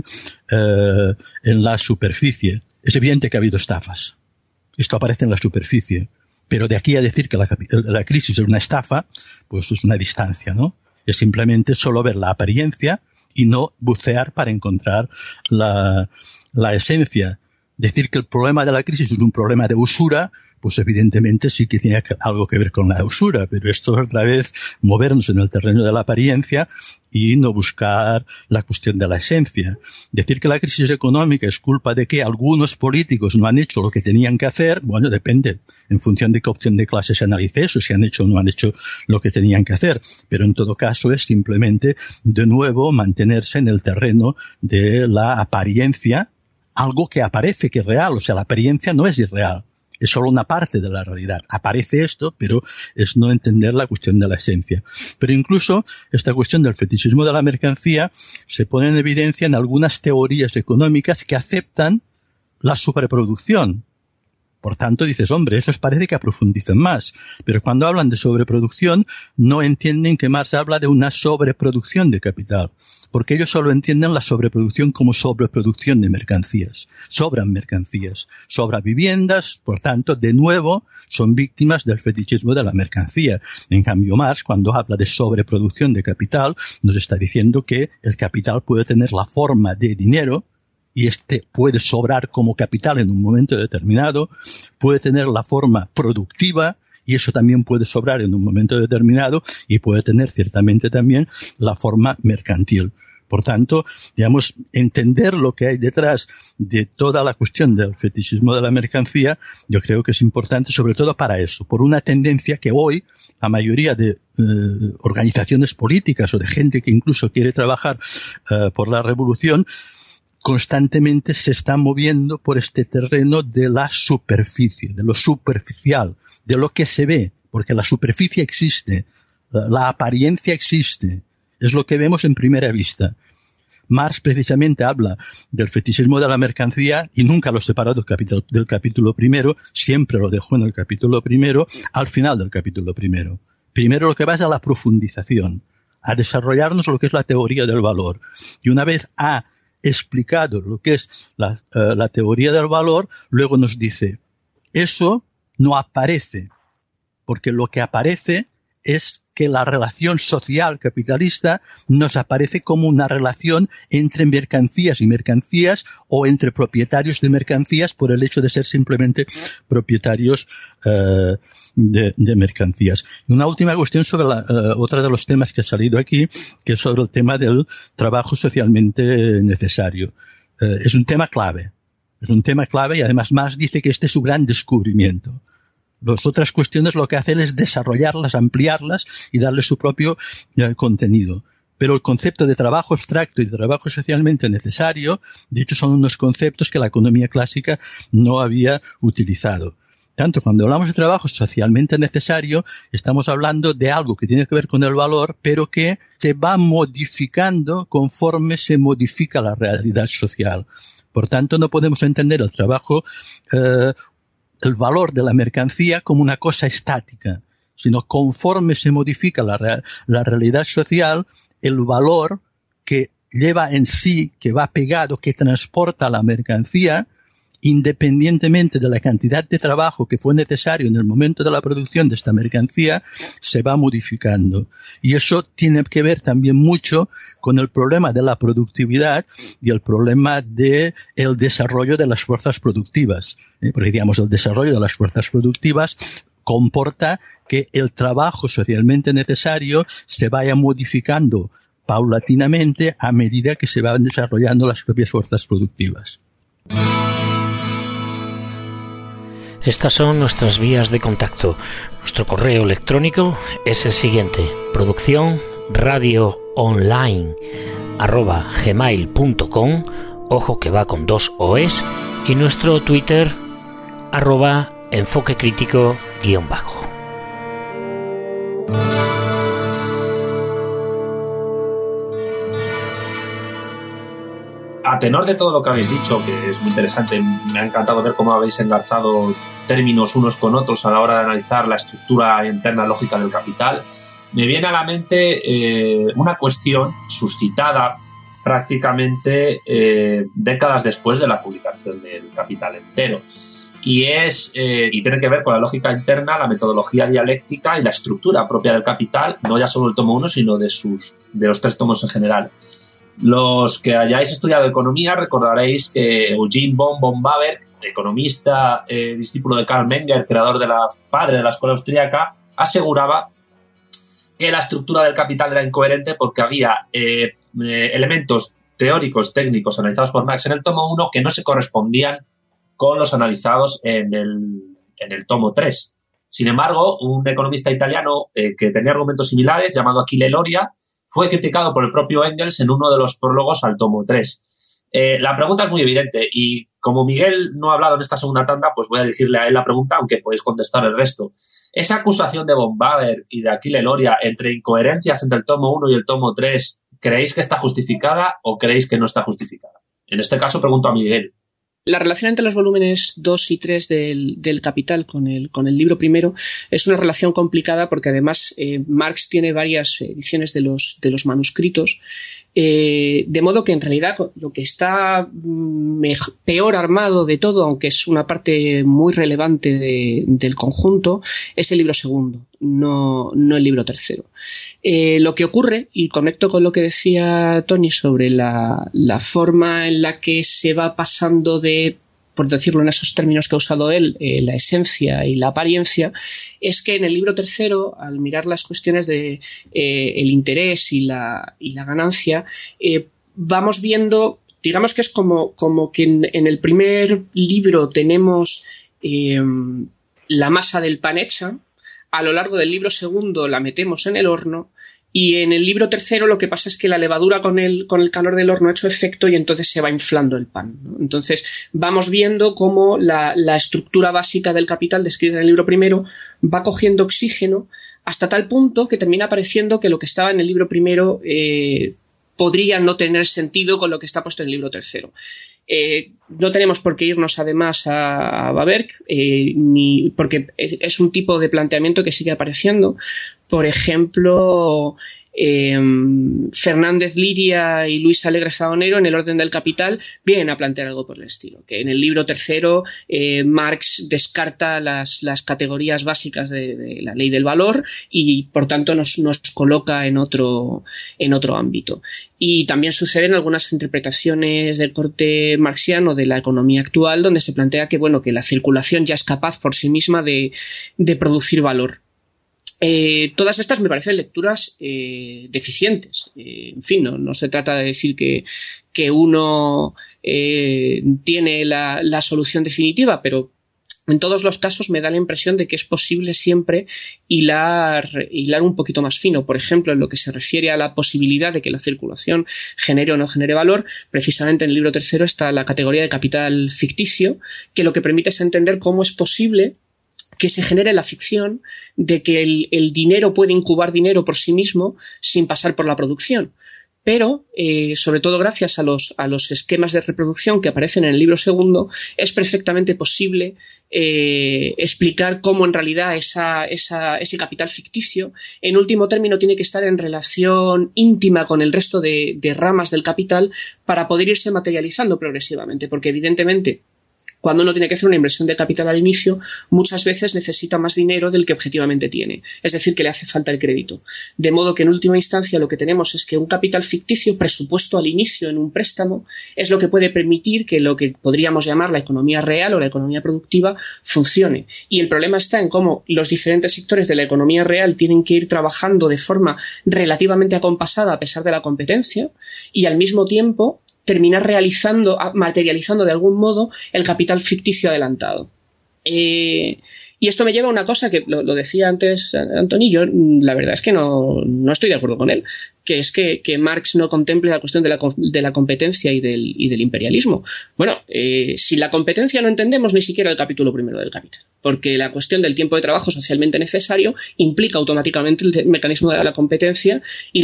en la superficie. Es evidente que ha habido estafas. Esto aparece en la superficie. Pero de aquí a decir que la crisis es una estafa, pues es una distancia, ¿no? Es simplemente solo ver la apariencia y no bucear para encontrar la esencia. Decir que el problema de la crisis es un problema de usura, pues evidentemente sí que tiene algo que ver con la usura, pero esto es otra vez movernos en el terreno de la apariencia y no buscar la cuestión de la esencia. Decir que la crisis económica es culpa de que algunos políticos no han hecho lo que tenían que hacer, bueno, depende. En función de qué opción de clase se analice eso, si han hecho o no han hecho lo que tenían que hacer. Pero en todo caso es simplemente, de nuevo, mantenerse en el terreno de la apariencia, algo que aparece que es real, o sea, la apariencia no es irreal. Es solo una parte de la realidad. Aparece esto, pero es no entender la cuestión de la esencia. Pero incluso esta cuestión del fetichismo de la mercancía se pone en evidencia en algunas teorías económicas que aceptan la sobreproducción. Por tanto, dices, hombre, eso parece que profundicen más. Pero cuando hablan de sobreproducción, no entienden que Marx habla de una sobreproducción de capital. Porque ellos solo entienden la sobreproducción como sobreproducción de mercancías. Sobran mercancías, sobran viviendas, por tanto, de nuevo, son víctimas del fetichismo de la mercancía. En cambio, Marx, cuando habla de sobreproducción de capital, nos está diciendo que el capital puede tener la forma de dinero, y este puede sobrar como capital en un momento determinado, puede tener la forma productiva, y eso también puede sobrar en un momento determinado, y puede tener ciertamente también la forma mercantil. Por tanto, digamos, entender lo que hay detrás de toda la cuestión del fetichismo de la mercancía, yo creo que es importante, sobre todo para eso, por una tendencia que hoy la mayoría de organizaciones políticas o de gente que incluso quiere trabajar por la revolución, constantemente se está moviendo por este terreno de la superficie, de lo superficial, de lo que se ve, porque la superficie existe, la apariencia existe, es lo que vemos en primera vista. Marx precisamente habla del fetichismo de la mercancía y nunca lo separó del capítulo primero, siempre lo dejó en el capítulo primero, al final del capítulo primero. Primero lo que va es a la profundización, a desarrollarnos lo que es la teoría del valor. Y una vez explicado lo que es la teoría del valor, luego nos dice, eso no aparece, porque lo que aparece es que la relación social capitalista nos aparece como una relación entre mercancías y mercancías o entre propietarios de mercancías por el hecho de ser simplemente propietarios de mercancías. Una última cuestión sobre otro de los temas que ha salido aquí, que es sobre el tema del trabajo socialmente necesario. Es un tema clave. Es un tema clave y además Marx dice que este es su gran descubrimiento. Las otras cuestiones lo que hacen es desarrollarlas, ampliarlas y darle su propio contenido. Pero el concepto de trabajo abstracto y de trabajo socialmente necesario, de hecho, son unos conceptos que la economía clásica no había utilizado. Tanto cuando hablamos de trabajo socialmente necesario, estamos hablando de algo que tiene que ver con el valor, pero que se va modificando conforme se modifica la realidad social. Por tanto, no podemos entender el trabajo el valor de la mercancía como una cosa estática, sino conforme se modifica la realidad social, el valor que lleva en sí, que va pegado, que transporta la mercancía, independientemente de la cantidad de trabajo que fue necesario en el momento de la producción de esta mercancía, se va modificando. Y eso tiene que ver también mucho con el problema de la productividad y el problema de el desarrollo de las fuerzas productivas. Porque, digamos, el desarrollo de las fuerzas productivas comporta que el trabajo socialmente necesario se vaya modificando paulatinamente a medida que se van desarrollando las propias fuerzas productivas. Estas son nuestras vías de contacto. Nuestro correo electrónico es el siguiente: produccionradioonline@gmail.com, ojo que va con 2 OEs, y nuestro Twitter @enfoquecrítico_. A tenor de todo lo que habéis dicho, que es muy interesante, me ha encantado ver cómo habéis engarzado términos unos con otros a la hora de analizar la estructura interna lógica del capital, me viene a la mente una cuestión suscitada prácticamente décadas después de la publicación del Capital entero. Y tiene que ver con la lógica interna, la metodología dialéctica y la estructura propia del Capital, no ya solo el tomo 1, sino de los 3 tomos en general. Los que hayáis estudiado economía recordaréis que Eugene von Bäver, economista, discípulo de Karl Menger, padre de la escuela austríaca, aseguraba que la estructura del Capital era incoherente porque había elementos teóricos, técnicos analizados por Marx en el tomo 1 que no se correspondían con los analizados en el tomo 3. Sin embargo, un economista italiano que tenía argumentos similares, llamado Achille Loria, fue criticado por el propio Engels en uno de los prólogos al tomo 3. La pregunta es muy evidente y como Miguel no ha hablado en esta segunda tanda, pues voy a dirigirle a él la pregunta, aunque podéis contestar el resto. ¿Esa acusación de von Bäver y de Achille Loria entre incoherencias entre el tomo 1 y el tomo 3, creéis que está justificada o creéis que no está justificada? En este caso pregunto a Miguel. La relación entre los volúmenes 2 y 3 del Capital con el libro primero es una relación complicada porque además Marx tiene varias ediciones de los manuscritos, de modo que en realidad lo que está peor armado de todo, aunque es una parte muy relevante del conjunto, es el libro segundo, no el libro tercero. Lo que ocurre, y conecto con lo que decía Tony sobre la forma en la que se va pasando de, por decirlo en esos términos que ha usado él, la esencia y la apariencia, es que en el libro tercero, al mirar las cuestiones de el interés y la ganancia, vamos viendo, digamos que es como que en el primer libro tenemos la masa del pan hecha. A lo largo del libro segundo la metemos en el horno y en el libro tercero lo que pasa es que la levadura con el calor del horno ha hecho efecto y entonces se va inflando el pan, ¿no? Entonces vamos viendo cómo la estructura básica del Capital descrita en el libro primero va cogiendo oxígeno hasta tal punto que termina pareciendo que lo que estaba en el libro primero podría no tener sentido con lo que está puesto en el libro tercero. No tenemos por qué irnos además a Bäver, ni porque es un tipo de planteamiento que sigue apareciendo. Por ejemplo, Fernández Liria y Luis Alegre Saonero en El orden del capital vienen a plantear algo por el estilo, que en el libro tercero Marx descarta las categorías básicas de la ley del valor y por tanto nos coloca en otro ámbito. Y también suceden algunas interpretaciones del corte marxiano de la economía actual donde se plantea que la circulación ya es capaz por sí misma de producir valor. Todas estas me parecen lecturas deficientes. En fin, no se trata de decir que uno tiene la solución definitiva, pero en todos los casos me da la impresión de que es posible siempre hilar un poquito más fino. Por ejemplo, en lo que se refiere a la posibilidad de que la circulación genere o no genere valor, precisamente en el libro tercero está la categoría de capital ficticio, que lo que permite es entender cómo es posible que se genere la ficción de que el dinero puede incubar dinero por sí mismo sin pasar por la producción. pero sobre todo gracias a los esquemas de reproducción que aparecen en el libro segundo, es perfectamente posible explicar cómo en realidad ese capital ficticio, en último término, tiene que estar en relación íntima con el resto de ramas del capital para poder irse materializando progresivamente, porque evidentemente cuando uno tiene que hacer una inversión de capital al inicio, muchas veces necesita más dinero del que objetivamente tiene. Es decir, que le hace falta el crédito. De modo que en última instancia lo que tenemos es que un capital ficticio presupuesto al inicio en un préstamo es lo que puede permitir que lo que podríamos llamar la economía real o la economía productiva funcione. Y el problema está en cómo los diferentes sectores de la economía real tienen que ir trabajando de forma relativamente acompasada a pesar de la competencia y al mismo tiempo terminar materializando de algún modo el capital ficticio adelantado. Y esto me lleva a una cosa que lo decía antes Antoni, yo la verdad es que no estoy de acuerdo con él, que es que Marx no contemple la cuestión de la competencia y del imperialismo. Bueno, sin la competencia no entendemos ni siquiera el capítulo primero del Capital, porque la cuestión del tiempo de trabajo socialmente necesario implica automáticamente el mecanismo de la competencia y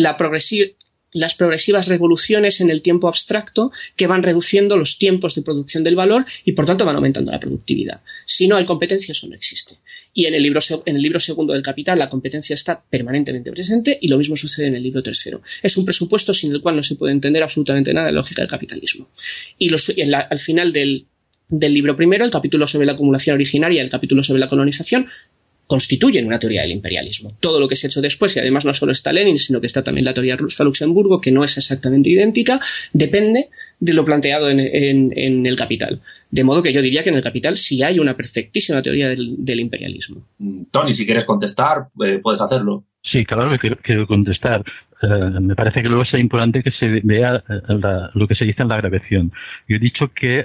las progresivas revoluciones en el tiempo abstracto que van reduciendo los tiempos de producción del valor y por tanto van aumentando la productividad. Si no hay competencia, eso no existe. Y en el libro segundo del Capital la competencia está permanentemente presente y lo mismo sucede en el libro tercero. Es un presupuesto sin el cual no se puede entender absolutamente nada de la lógica del capitalismo. Y al final del libro primero, el capítulo sobre la acumulación originaria y el capítulo sobre la colonización constituyen una teoría del imperialismo. Todo lo que se ha hecho después, y además no solo está Lenin, sino que está también la teoría rusa Luxemburgo, que no es exactamente idéntica, depende de lo planteado en el Capital. De modo que yo diría que en el Capital sí hay una perfectísima teoría del imperialismo. Tony, si quieres contestar, puedes hacerlo. Sí, claro que quiero contestar. Me parece que luego es importante que se vea lo que se dice en la grabación. Yo he dicho que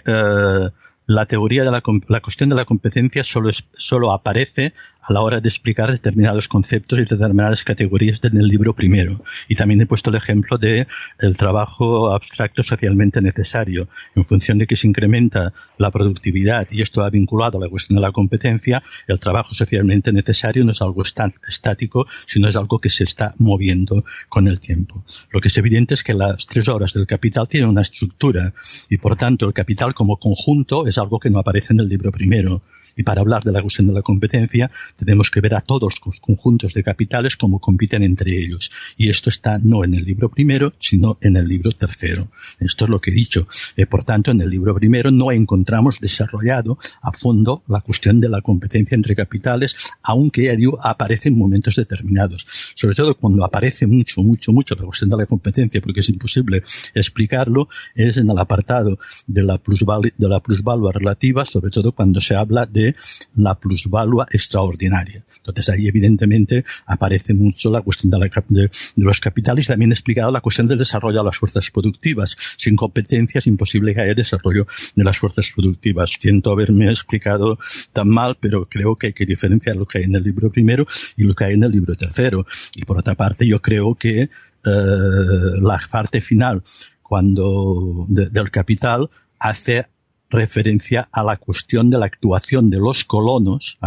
la teoría de la cuestión de la competencia solo aparece a la hora de explicar determinados conceptos y determinadas categorías en el libro primero. Y también he puesto el ejemplo de el trabajo abstracto socialmente necesario. En función de que se incrementa la productividad, y esto va vinculado a la cuestión de la competencia, el trabajo socialmente necesario no es algo estático, sino es algo que se está moviendo con el tiempo. Lo que es evidente es que las 3 obras del Capital tienen una estructura, y por tanto el Capital como conjunto es algo que no aparece en el libro primero. Y para hablar de la cuestión de la competencia, tenemos que ver a todos los conjuntos de capitales cómo compiten entre ellos. Y esto está no en el libro primero, sino en el libro tercero. Esto es lo que he dicho. Por tanto, en el libro primero no encontramos desarrollado a fondo la cuestión de la competencia entre capitales, aunque ya digo, aparece en momentos determinados. Sobre todo cuando aparece mucho la cuestión de la competencia, porque es imposible explicarlo, es en el apartado de la plusvalua relativa, sobre todo cuando se habla de la plusvalua extraordinaria. Entonces ahí evidentemente aparece mucho la cuestión de los capitales, y también he explicado la cuestión del desarrollo de las fuerzas productivas. Sin competencia es imposible que haya desarrollo de las fuerzas productivas. Siento haberme explicado tan mal, pero creo que hay que diferenciar lo que hay en el libro primero y lo que hay en el libro tercero. Y por otra parte, yo creo que la parte final del Capital hace referencia a la cuestión de la actuación de los colonos,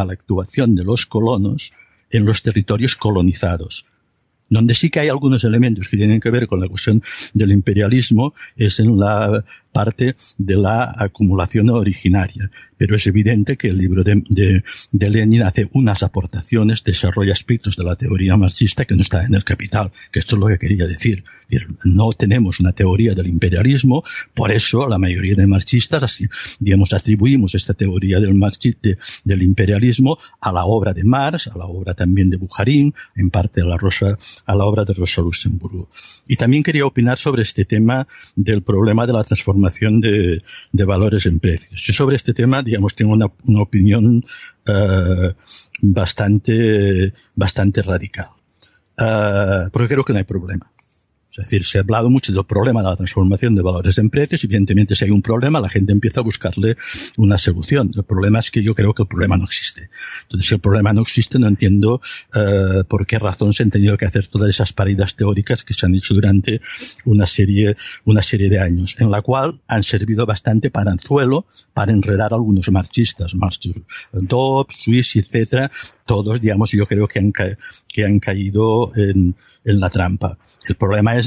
en los territorios colonizados. Donde sí que hay algunos elementos que tienen que ver con la cuestión del imperialismo es en la parte de la acumulación originaria. Pero es evidente que el libro de Lenin hace unas aportaciones, desarrolla aspectos de la teoría marxista que no está en el Capital, que esto es lo que quería decir. No tenemos una teoría del imperialismo, por eso la mayoría de marxistas, atribuimos esta teoría del imperialismo a la obra de Marx, a la obra también de Bukharin, en parte a la obra de Rosa Luxemburgo. Y también quería opinar sobre este tema del problema de la transformación de valores en precios. Yo sobre este tema, tengo una opinión bastante radical. Porque creo que no hay problema. Es decir, se ha hablado mucho del problema de la transformación de valores en precios. Evidentemente, si hay un problema, la gente empieza a buscarle una solución. El problema es que yo creo que el problema no existe. Entonces, si el problema no existe, no entiendo por qué razón se han tenido que hacer todas esas paridas teóricas que se han hecho durante una serie de años, en la cual han servido bastante para anzuelo, para enredar a algunos marxistas, Dobbs, Swiss, etcétera. Todos, yo creo que han caído en la trampa. El problema es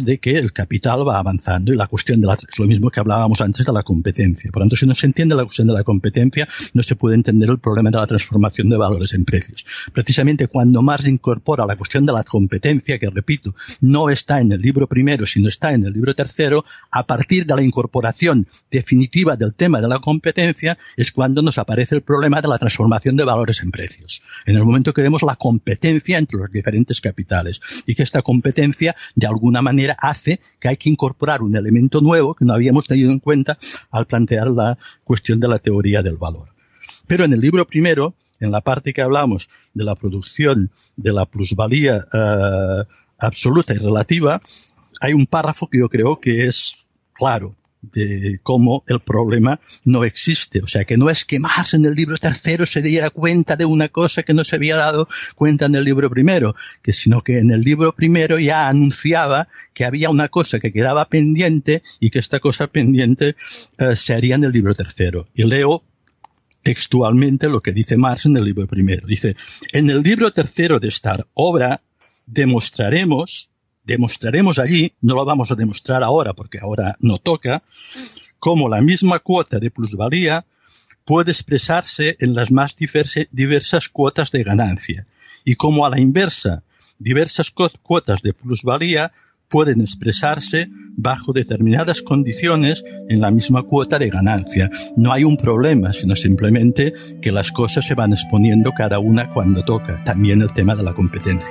es de que el capital va avanzando y la cuestión de es lo mismo que hablábamos antes de la competencia. Por lo tanto, si no se entiende la cuestión de la competencia, no se puede entender el problema de la transformación de valores en precios. Precisamente cuando Marx incorpora la cuestión de la competencia, que repito, no está en el libro primero, sino está en el libro tercero, a partir de la incorporación definitiva del tema de la competencia, es cuando nos aparece el problema de la transformación de valores en precios. En el momento que vemos la competencia entre los diferentes capitales y que esta competencia de alguna manera hace que hay que incorporar un elemento nuevo que no habíamos tenido en cuenta al plantear la cuestión de la teoría del valor. Pero en el libro primero, en la parte que hablamos de la producción de la plusvalía absoluta y relativa, hay un párrafo que yo creo que es claro de cómo el problema no existe. O sea, que no es que Marx en el libro tercero se diera cuenta de una cosa que no se había dado cuenta en el libro primero, sino que en el libro primero ya anunciaba que había una cosa que quedaba pendiente y que esta cosa pendiente se haría en el libro tercero. Y leo textualmente lo que dice Marx en el libro primero. Dice, en el libro tercero de esta obra demostraremos allí, no lo vamos a demostrar ahora porque ahora no toca, cómo la misma cuota de plusvalía puede expresarse en las más diversas cuotas de ganancia y cómo a la inversa diversas cuotas de plusvalía pueden expresarse bajo determinadas condiciones en la misma cuota de ganancia. No hay un problema, sino simplemente que las cosas se van exponiendo cada una cuando toca. También el tema de la competencia.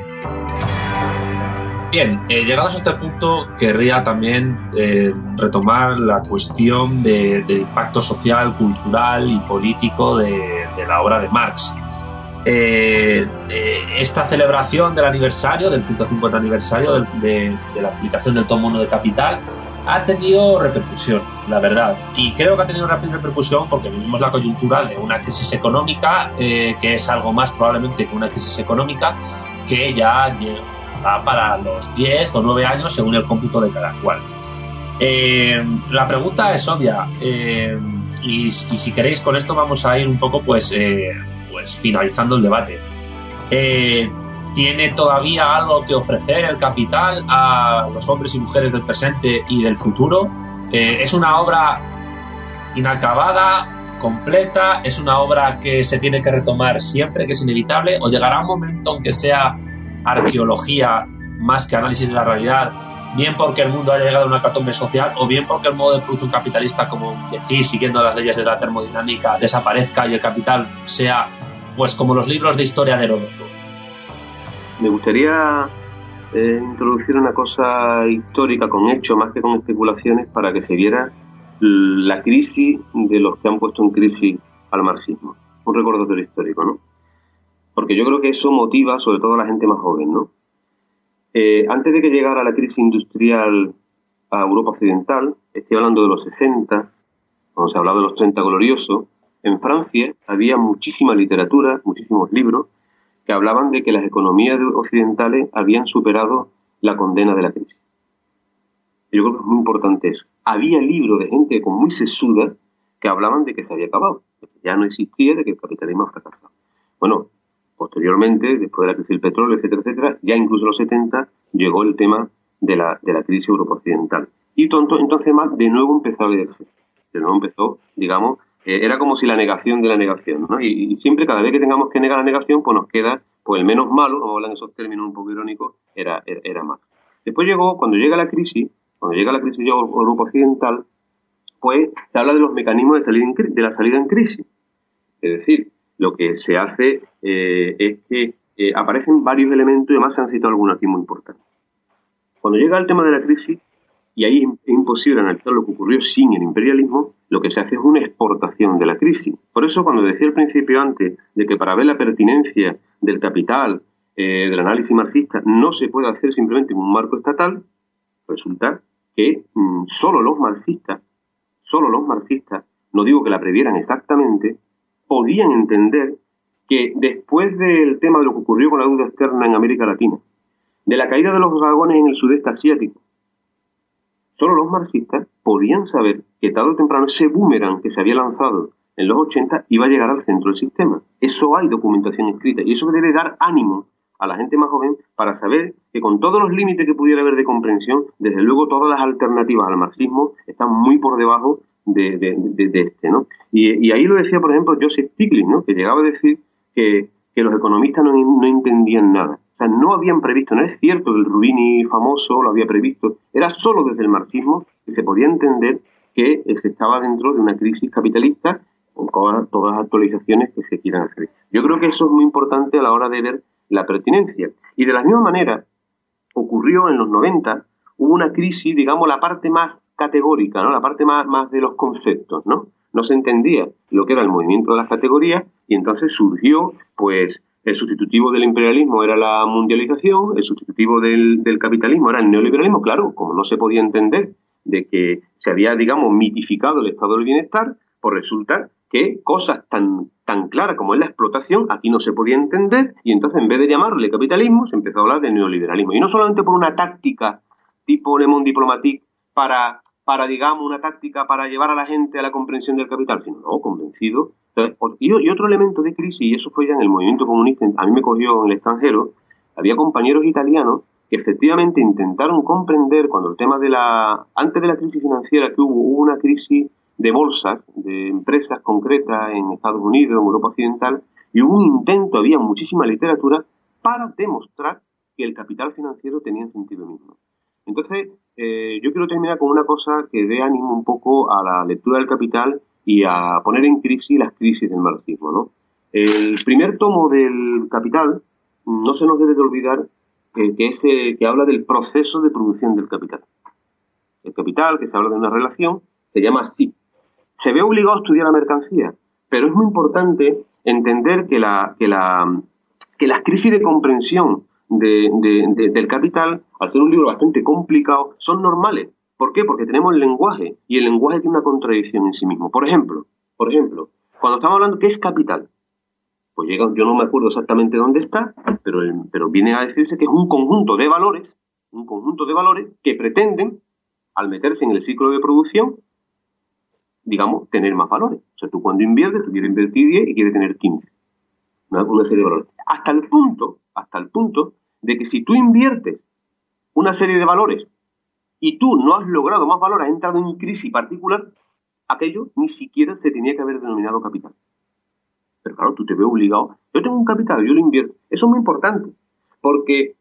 Bien, llegados a este punto, querría también retomar la cuestión del impacto social, cultural y político de la obra de Marx. Esta celebración del aniversario, del 150 aniversario de la publicación del tomo 1 de Capital, ha tenido repercusión, la verdad. Y creo que ha tenido repercusión porque vivimos la coyuntura de una crisis económica, que es algo más probablemente que una crisis económica, que ya va para los 10 o 9 años según el cómputo de cada cual. La pregunta es obvia, y si queréis con esto vamos a ir un poco pues finalizando el debate. ¿Tiene todavía algo que ofrecer el capital a los hombres y mujeres del presente y del futuro? ¿Es una obra inacabada, completa? ¿Es una obra que se tiene que retomar siempre, que es inevitable? ¿O llegará un momento en que sea arqueología más que análisis de la realidad, bien porque el mundo haya llegado a una hecatombe social o bien porque el modo de producción capitalista, como decís, siguiendo las leyes de la termodinámica, desaparezca y el capital sea pues como los libros de historia de Heródoto? Me gustaría introducir una cosa histórica con hechos más que con especulaciones para que se viera la crisis de los que han puesto en crisis al marxismo. Un recordatorio histórico, ¿no? Porque yo creo que eso motiva sobre todo a la gente más joven, ¿no? Antes de que llegara la crisis industrial a Europa Occidental, estoy hablando de los 60, cuando se hablaba de los 30 gloriosos, en Francia había muchísima literatura, muchísimos libros, que hablaban de que las economías occidentales habían superado la condena de la crisis. Yo creo que es muy importante eso. Había libros de gente con muy sesuda que hablaban de que se había acabado, de que ya no existía, de que el capitalismo ha fracasado. Bueno, posteriormente, después de la crisis del petróleo, etcétera, etcétera, ya incluso en los 70 llegó el tema de la crisis Europa-Occidental. Y entonces más de nuevo empezó a verse. De nuevo empezó, digamos, era como si la negación de la negación, ¿no? Y siempre, cada vez que tengamos que negar la negación, pues nos queda, pues el menos malo, como hablan esos términos un poco irónicos, era más. Después cuando llega la crisis ya Europa-Occidental, pues se habla de los mecanismos de la salida en crisis. Es decir, lo que se hace es que aparecen varios elementos, y además se han citado algunos aquí muy importantes. Cuando llega el tema de la crisis, y ahí es imposible analizar lo que ocurrió sin el imperialismo, lo que se hace es una exportación de la crisis. Por eso, cuando decía al principio antes de que para ver la pertinencia del capital, del análisis marxista, no se puede hacer simplemente en un marco estatal, resulta que solo los marxistas, no digo que la previeran exactamente, podían entender que después del tema de lo que ocurrió con la deuda externa en América Latina, de la caída de los dragones en el sudeste asiático, solo los marxistas podían saber que tarde o temprano ese boomerang que se había lanzado en los 80 iba a llegar al centro del sistema. Eso hay documentación escrita y eso debe dar ánimo a la gente más joven para saber que con todos los límites que pudiera haber de comprensión, desde luego todas las alternativas al marxismo están muy por debajo de este, ¿no? Y ahí lo decía, por ejemplo, Joseph Stiglitz, ¿no? Que llegaba a decir que los economistas no entendían nada. O sea, no habían previsto, no es cierto que el Rubini famoso lo había previsto, era solo desde el marxismo que se podía entender que se estaba dentro de una crisis capitalista con todas las actualizaciones que se quieran hacer. Yo creo que eso es muy importante a la hora de ver la pertinencia. Y de la misma manera, ocurrió en los 90, hubo una crisis, digamos, la parte más categórica, ¿no? La parte más de los conceptos, ¿no? No se entendía lo que era el movimiento de las categorías y entonces surgió, pues, el sustitutivo del imperialismo era la mundialización, el sustitutivo del capitalismo era el neoliberalismo. Claro, como no se podía entender de que se había, digamos, mitificado el estado del bienestar, pues resulta que cosas tan claras como es la explotación aquí no se podía entender y entonces en vez de llamarle capitalismo se empezó a hablar de neoliberalismo. Y no solamente por una táctica tipo Le Monde Diplomatique para digamos, una táctica para llevar a la gente a la comprensión del capital, sino no, convencido. Entonces, y otro elemento de crisis, y eso fue ya en el movimiento comunista, a mí me cogió en el extranjero, había compañeros italianos que efectivamente intentaron comprender cuando el tema antes de la crisis financiera que hubo una crisis de bolsas, de empresas concretas en Estados Unidos, en Europa Occidental, y hubo un intento, había muchísima literatura para demostrar que el capital financiero tenía sentido mismo. Entonces, yo quiero terminar con una cosa que dé ánimo un poco a la lectura del Capital y a poner en crisis las crisis del marxismo, ¿no? El primer tomo del Capital no se nos debe de olvidar que habla del proceso de producción del capital. El capital, que se habla de una relación, se llama así. Se ve obligado a estudiar la mercancía, pero es muy importante entender que las crisis de comprensión del capital, al ser un libro bastante complicado, son normales. ¿Por qué? Porque tenemos el lenguaje, y el lenguaje tiene una contradicción en sí mismo. Por ejemplo, cuando estamos hablando ¿qué es capital? Pues yo no me acuerdo exactamente dónde está, pero viene a decirse que es un conjunto de valores que pretenden, al meterse en el ciclo de producción, digamos, tener más valores. O sea, tú cuando inviertes, tú quieres invertir 10 y quieres tener 15. Una serie de valores. Hasta el punto de que si tú inviertes una serie de valores y tú no has logrado más valor, has entrado en crisis particular, aquello ni siquiera se tenía que haber denominado capital. Pero claro, tú te ves obligado. Yo tengo un capital, yo lo invierto. Eso es muy importante, porque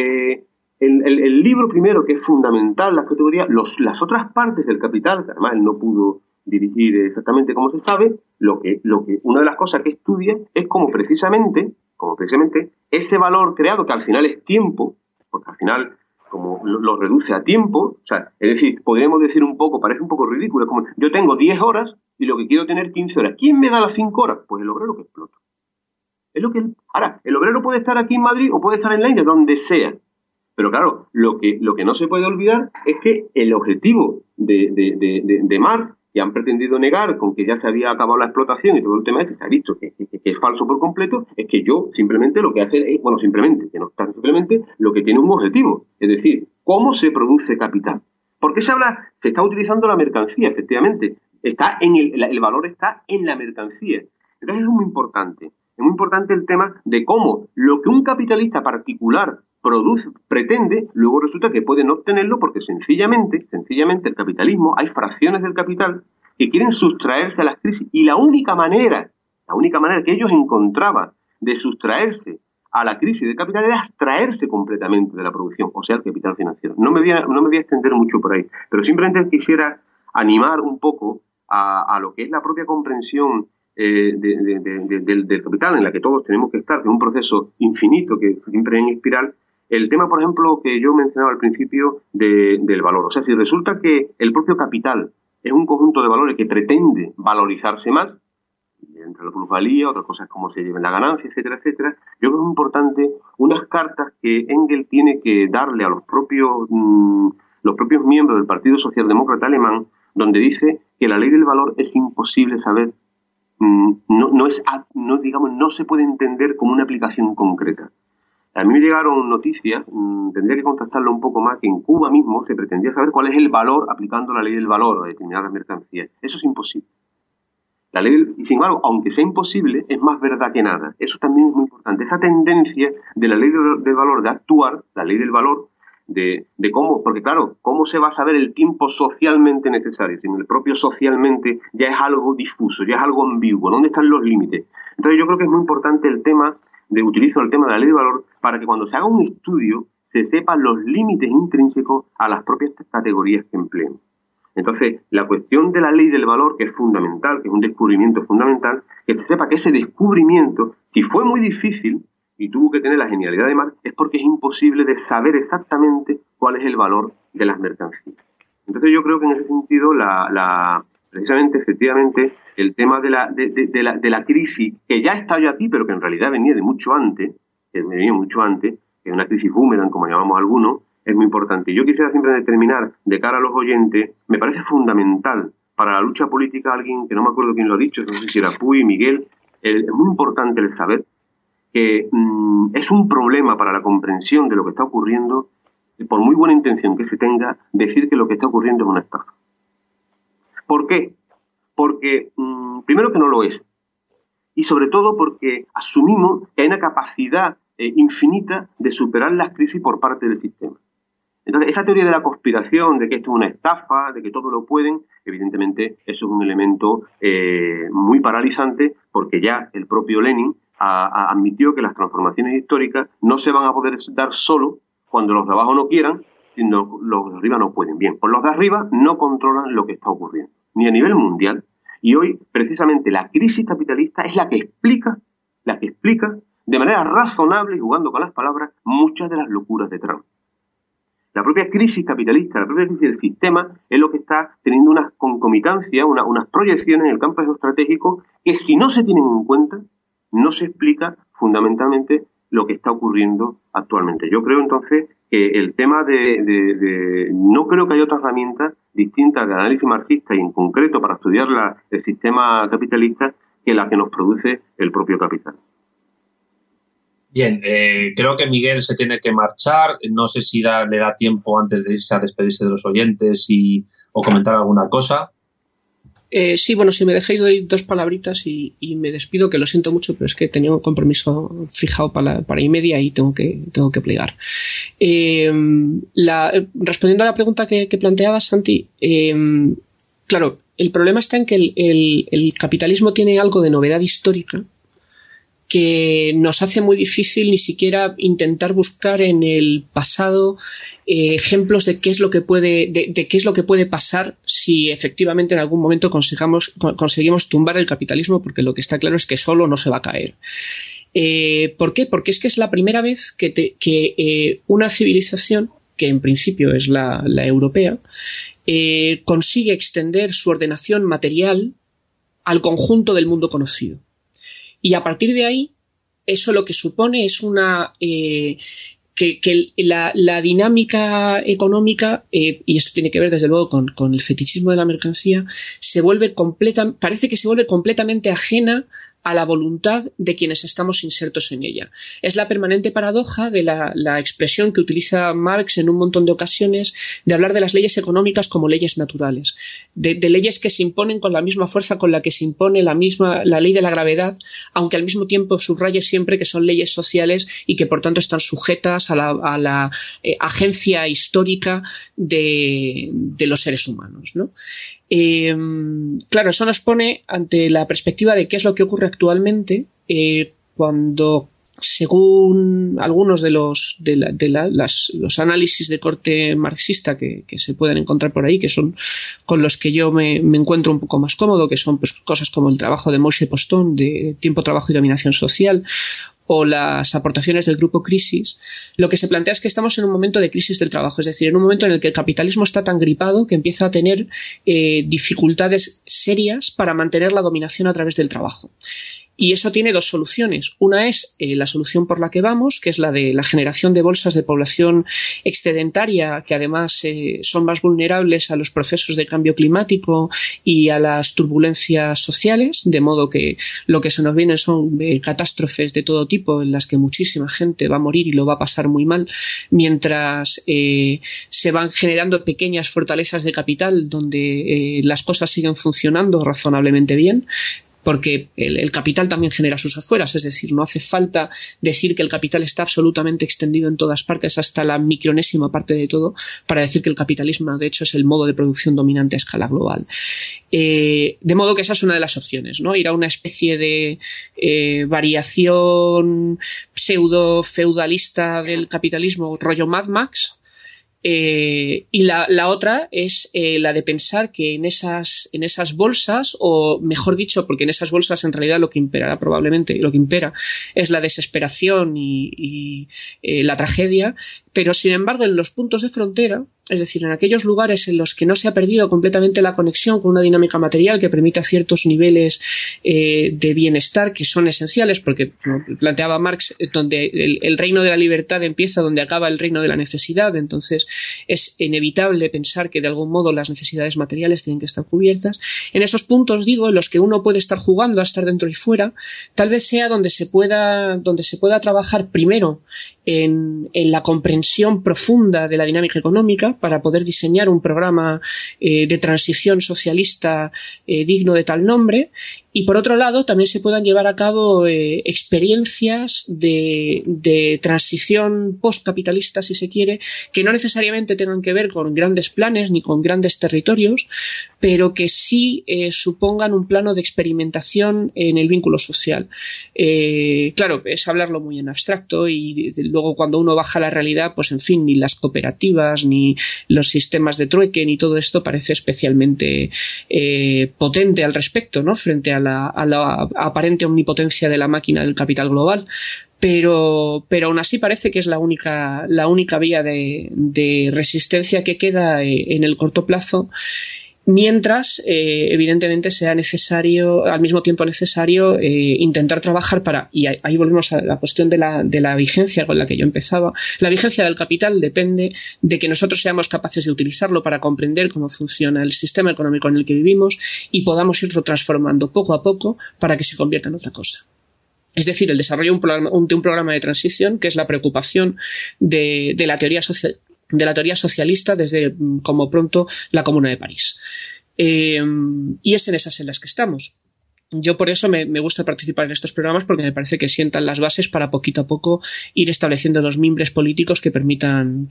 el libro primero, que es fundamental, las categorías, las otras partes del capital, que además él no pudo dirigir exactamente como se sabe, una de las cosas que estudia es cómo precisamente ese valor creado, que al final es tiempo, porque al final como lo reduce a tiempo, o sea, es decir, podríamos decir un poco, parece un poco ridículo, es como yo tengo 10 horas y lo que quiero tener 15 horas. ¿Quién me da las 5 horas? Pues el obrero que explota. Ahora, el obrero puede estar aquí en Madrid o puede estar en la India, donde sea. Pero claro, lo que no se puede olvidar es que el objetivo de Marx, que han pretendido negar con que ya se había acabado la explotación y todo el tema este, se ha visto que es falso por completo, es que yo simplemente lo que hace es, lo que tiene un objetivo, es decir, cómo se produce capital. ¿Por qué se está utilizando la mercancía? Efectivamente, el valor está en la mercancía. Entonces es muy importante el tema de cómo lo que un capitalista particular pretende, luego resulta que pueden obtenerlo porque sencillamente el capitalismo, hay fracciones del capital que quieren sustraerse a las crisis y la única manera que ellos encontraban de sustraerse a la crisis del capital era abstraerse completamente de la producción, o sea, el capital financiero. No me voy a extender mucho por ahí, pero simplemente quisiera animar un poco a lo que es la propia comprensión del capital en la que todos tenemos que estar, de un proceso infinito que siempre es en espiral. El tema, por ejemplo, que yo mencionaba al principio del valor. O sea, si resulta que el propio capital es un conjunto de valores que pretende valorizarse más, entre la plusvalía, otras cosas como se lleven la ganancia, etcétera, etcétera, yo creo que es importante unas cartas que Engels tiene que darle a los propios miembros del Partido Socialdemócrata Alemán, donde dice que la ley del valor es imposible saber, no se puede entender como una aplicación concreta. A mí me llegaron noticias, tendría que contactarlo un poco más, que en Cuba mismo se pretendía saber cuál es el valor aplicando la ley del valor a determinadas mercancías. Eso es imposible. Y sin embargo, aunque sea imposible, es más verdad que nada. Eso también es muy importante. Esa tendencia de la ley del valor de actuar, la ley del valor, de cómo, porque claro, ¿cómo se va a saber el tiempo socialmente necesario? Si en el propio socialmente ya es algo difuso, ya es algo ambiguo. ¿Dónde están los límites? Entonces yo creo que es muy importante utilizo el tema de la ley del valor para que cuando se haga un estudio se sepan los límites intrínsecos a las propias categorías que empleen. Entonces, la cuestión de la ley del valor, que es fundamental, que es un descubrimiento fundamental, que se sepa que ese descubrimiento, si fue muy difícil y tuvo que tener la genialidad de Marx, es porque es imposible de saber exactamente cuál es el valor de las mercancías. Entonces, yo creo que en ese sentido, precisamente, efectivamente, el tema de la crisis, que ya estaba aquí, pero que en realidad venía de mucho antes, que es una crisis boomerang, como llamamos algunos, es muy importante. Yo quisiera siempre terminar, de cara a los oyentes, me parece fundamental para la lucha política, alguien que no me acuerdo quién lo ha dicho, no sé si era Puy, Miguel, es muy importante el saber que es un problema para la comprensión de lo que está ocurriendo, por muy buena intención que se tenga, decir que lo que está ocurriendo es una estafa. ¿Por qué? Porque, primero, que no lo es, y sobre todo porque asumimos que hay una capacidad infinita de superar las crisis por parte del sistema. Entonces, esa teoría de la conspiración, de que esto es una estafa, de que todo lo pueden, evidentemente eso es un elemento muy paralizante, porque ya el propio Lenin admitió que las transformaciones históricas no se van a poder dar solo cuando los de abajo no quieran, sino los de arriba no pueden. Bien, pues los de arriba no controlan lo que está ocurriendo, ni a nivel mundial, y hoy precisamente la crisis capitalista es la que explica de manera razonable y jugando con las palabras muchas de las locuras de Trump. La propia crisis capitalista, la propia crisis del sistema es lo que está teniendo unas concomitancias, unas proyecciones en el campo geoestratégico que, si no se tienen en cuenta, no se explica fundamentalmente lo que está ocurriendo actualmente. Yo creo entonces que el tema no creo que haya otra herramienta distinta de análisis marxista y en concreto para estudiar el sistema capitalista que la que nos produce el propio capital. Bien, creo que Miguel se tiene que marchar. No sé si le da tiempo antes de irse a despedirse de los oyentes o comentar alguna cosa. Sí, bueno, si me dejáis doy 2 palabritas y me despido, que lo siento mucho, pero es que tenía un compromiso fijado para 1:30 y tengo que plegar. Respondiendo a la pregunta que planteaba Santi, claro, el problema está en que el capitalismo tiene algo de novedad histórica que nos hace muy difícil ni siquiera intentar buscar en el pasado ejemplos de qué es lo que puede pasar si efectivamente en algún momento conseguimos tumbar el capitalismo, porque lo que está claro es que solo no se va a caer. ¿Por qué? Porque es que es la primera vez que una civilización, que en principio es la europea, consigue extender su ordenación material al conjunto del mundo conocido. Y a partir de ahí, eso lo que supone es que la dinámica económica, y esto tiene que ver desde luego con el fetichismo de la mercancía, parece que se vuelve completamente ajena a la voluntad de quienes estamos insertos en ella. Es la permanente paradoja de la expresión que utiliza Marx en un montón de ocasiones de hablar de las leyes económicas como leyes naturales, de leyes que se imponen con la misma fuerza con la que se impone la ley de la gravedad, aunque al mismo tiempo subraye siempre que son leyes sociales y que por tanto están sujetas a la agencia histórica de los seres humanos, ¿no? Claro, eso nos pone ante la perspectiva de qué es lo que ocurre actualmente cuando, según algunos de los análisis de corte marxista que se pueden encontrar por ahí, que son con los que yo me encuentro un poco más cómodo, que son pues cosas como el trabajo de Moshe Postón de Tiempo, Trabajo y Dominación Social, o las aportaciones del grupo Crisis, lo que se plantea es que estamos en un momento de crisis del trabajo, es decir, en un momento en el que el capitalismo está tan gripado que empieza a tener dificultades serias para mantener la dominación a través del trabajo. Y eso tiene 2 soluciones. Una es la solución por la que vamos, que es la de la generación de bolsas de población excedentaria, que además son más vulnerables a los procesos de cambio climático y a las turbulencias sociales, de modo que lo que se nos viene son catástrofes de todo tipo en las que muchísima gente va a morir y lo va a pasar muy mal, mientras se van generando pequeñas fortalezas de capital donde las cosas siguen funcionando razonablemente bien. porque el capital también genera sus afueras, es decir, no hace falta decir que el capital está absolutamente extendido en todas partes, hasta la micronésima parte de todo, para decir que el capitalismo, de hecho, es el modo de producción dominante a escala global. De modo que esa es una de las opciones, ¿no? Ir a una especie de variación pseudo-feudalista del capitalismo, rollo Mad Max. Y la otra es la de pensar que en esas bolsas, o mejor dicho, porque en esas bolsas en realidad lo que impera es la desesperación y la tragedia, pero sin embargo en los puntos de frontera, es decir, en aquellos lugares en los que no se ha perdido completamente la conexión con una dinámica material que permita ciertos niveles de bienestar que son esenciales, porque, como planteaba Marx, donde el reino de la libertad empieza donde acaba el reino de la necesidad, entonces es inevitable pensar que de algún modo las necesidades materiales tienen que estar cubiertas. En esos puntos, digo, en los que uno puede estar jugando a estar dentro y fuera, tal vez sea donde se pueda trabajar primero en la comprensión profunda de la dinámica económica, para poder diseñar un programa de transición socialista digno de tal nombre, y por otro lado también se puedan llevar a cabo experiencias de transición postcapitalista, si se quiere, que no necesariamente tengan que ver con grandes planes ni con grandes territorios, pero que sí supongan un plano de experimentación en el vínculo social. Claro, es hablarlo muy en abstracto, y luego cuando uno baja a la realidad, pues en fin, ni las cooperativas ni los sistemas de trueque ni todo esto parece especialmente potente al respecto, ¿no? Frente a la aparente omnipotencia de la máquina del capital global. Pero aún así parece que es la única vía de resistencia que queda en el corto plazo, mientras evidentemente sea necesario, al mismo tiempo necesario, intentar trabajar para, y ahí volvemos a la cuestión de la vigencia con la que yo empezaba. La vigencia del capital depende de que nosotros seamos capaces de utilizarlo para comprender cómo funciona el sistema económico en el que vivimos y podamos irlo transformando poco a poco para que se convierta en otra cosa. Es decir, el desarrollo de un programa de transición, que es la preocupación de la teoría socialista desde, como pronto, la Comuna de París. Y es en esas en las que estamos. Yo por eso me gusta participar en estos programas, porque me parece que sientan las bases para poquito a poco ir estableciendo los mimbres políticos que permitan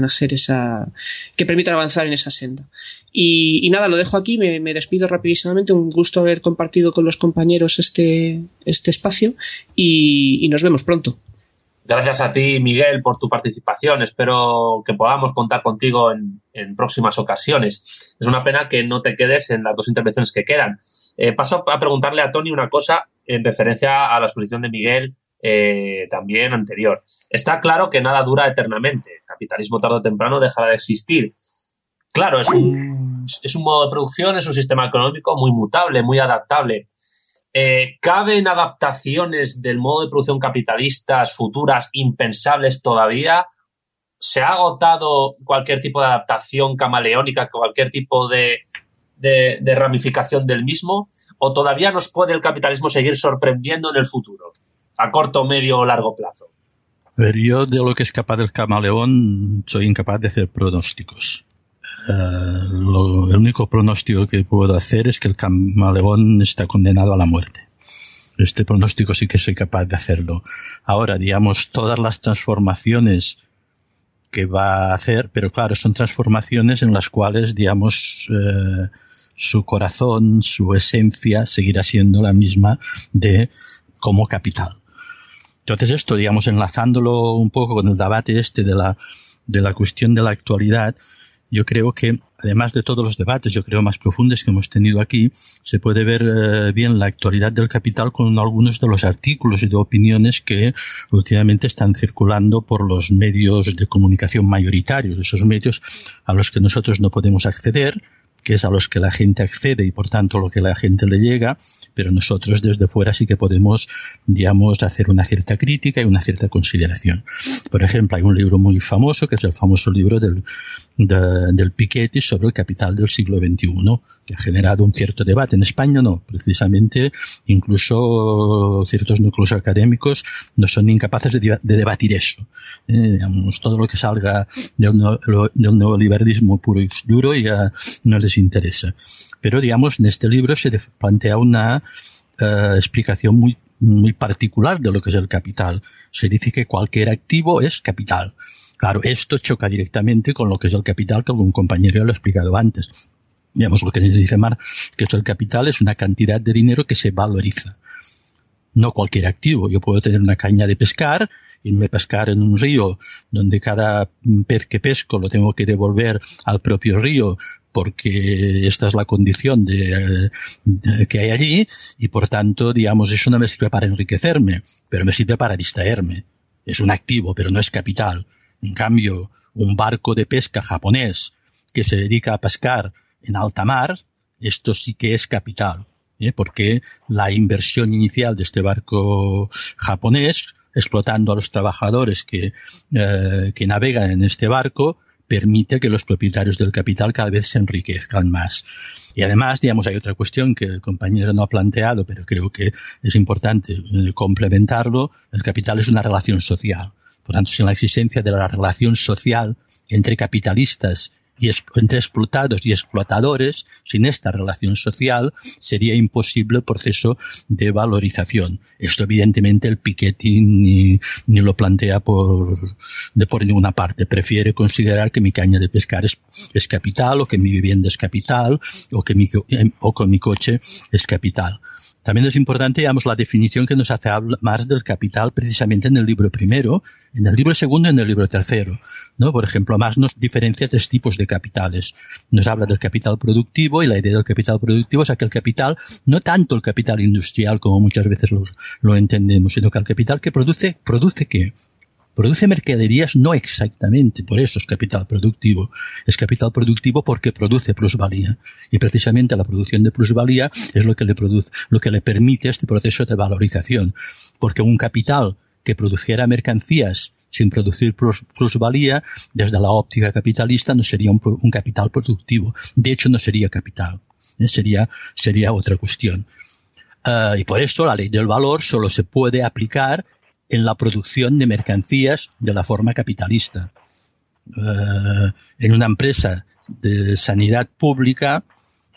avanzar en esa senda. Y nada, lo dejo aquí, me despido rapidísimamente. Un gusto haber compartido con los compañeros este espacio, y nos vemos pronto. Gracias a ti, Miguel, por tu participación. Espero que podamos contar contigo en próximas ocasiones. Es una pena que no te quedes en las dos intervenciones que quedan. Paso a preguntarle a Tony una cosa en referencia a la exposición de Miguel también anterior. Está claro que nada dura eternamente. El capitalismo tarde o temprano dejará de existir. Claro, es un modo de producción, es un sistema económico muy mutable, muy adaptable. ¿Caben adaptaciones del modo de producción capitalistas futuras impensables todavía? ¿Se ha agotado cualquier tipo de adaptación camaleónica, cualquier tipo de ramificación del mismo? ¿O todavía nos puede el capitalismo seguir sorprendiendo en el futuro, a corto, medio o largo plazo? A ver, yo de lo que es capaz del camaleón soy incapaz de hacer pronósticos. El único pronóstico que puedo hacer es que el camaleón está condenado a la muerte. Este pronóstico sí que soy capaz de hacerlo. Ahora, digamos, todas las transformaciones que va a hacer, pero claro, son transformaciones en las cuales, digamos, su corazón, su esencia seguirá siendo la misma como capital. Entonces esto, digamos, enlazándolo un poco con el debate de la cuestión de la actualidad, yo creo que, además de todos los debates, yo creo, más profundos que hemos tenido aquí, se puede ver bien la actualidad del capital con algunos de los artículos y de opiniones que últimamente están circulando por los medios de comunicación mayoritarios, esos medios a los que nosotros no podemos acceder, que es a los que la gente accede y por tanto lo que la gente le llega, pero nosotros desde fuera sí que podemos, digamos, hacer una cierta crítica y una cierta consideración. Por ejemplo, hay un libro muy famoso, que es el famoso libro del Piketty sobre el capital del siglo XXI, que ha generado un cierto debate. En España no, precisamente, incluso ciertos núcleos académicos no son incapaces de debatir eso. Digamos, todo lo que salga del neoliberalismo puro y duro ya no les les interesa. Pero, digamos, en este libro se plantea una explicación muy particular de lo que es el capital. Se dice que cualquier activo es capital. Claro, esto choca directamente con lo que es el capital, que algún compañero ya lo ha explicado antes. Digamos, lo que se dice Marx, que el capital es una cantidad de dinero que se valoriza. No cualquier activo. Yo puedo tener una caña de pescar, irme a pescar en un río donde cada pez que pesco lo tengo que devolver al propio río porque esta es la condición que hay allí, y por tanto, digamos, eso no me sirve para enriquecerme, pero me sirve para distraerme. Es un activo, pero no es capital. En cambio, un barco de pesca japonés que se dedica a pescar en alta mar, esto sí que es capital, porque la inversión inicial de este barco japonés, explotando a los trabajadores que navegan en este barco, permite que los propietarios del capital cada vez se enriquezcan más. Y además, digamos, hay otra cuestión que el compañero no ha planteado, pero creo que es importante complementarlo. El capital es una relación social. Por tanto, sin la existencia de la relación social entre capitalistas y entre explotados y explotadores, sin esta relación social, sería imposible el proceso de valorización. Esto, evidentemente, el Piketty ni lo plantea por ninguna parte. Prefiere considerar que mi caña de pescar es capital, o que mi vivienda es capital, o que mi coche es capital. También es importante, digamos, la definición que nos hace Marx del capital precisamente en el libro primero, en el libro segundo y en el libro tercero, ¿no? Por ejemplo, Marx nos diferencia tres tipos de capitales. Nos habla del capital productivo, y la idea del capital productivo es aquel capital, no tanto el capital industrial como muchas veces lo entendemos, sino que el capital que ¿produce qué? Produce mercaderías, no exactamente, por eso es capital productivo. Es capital productivo porque produce plusvalía. Y precisamente la producción de plusvalía es lo que le permite este proceso de valorización. Porque un capital que produciera mercancías sin producir plusvalía, desde la óptica capitalista, no sería un capital productivo. De hecho, no sería capital. Sería otra cuestión. Y por eso la ley del valor solo se puede aplicar en la producción de mercancías de la forma capitalista. En una empresa de sanidad pública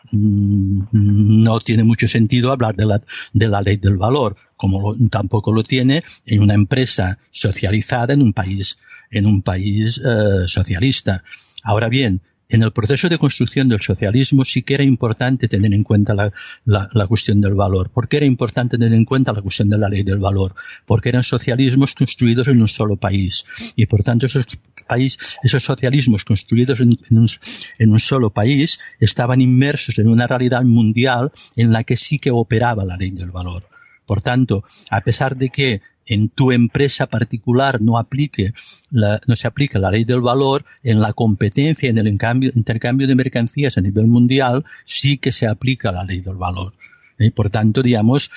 no tiene mucho sentido hablar de la ley del valor, como tampoco lo tiene en una empresa socializada en un país socialista. Ahora bien, en el proceso de construcción del socialismo sí que era importante tener en cuenta la cuestión del valor. ¿Por qué era importante tener en cuenta la cuestión de la ley del valor? Porque eran socialismos construidos en un solo país. Y por tanto esos socialismos construidos en un solo país estaban inmersos en una realidad mundial en la que sí que operaba la ley del valor. Por tanto, a pesar de que en tu empresa particular no se aplica la ley del valor, en la competencia, en el intercambio de mercancías a nivel mundial, sí que se aplica la ley del valor. Por tanto, digamos,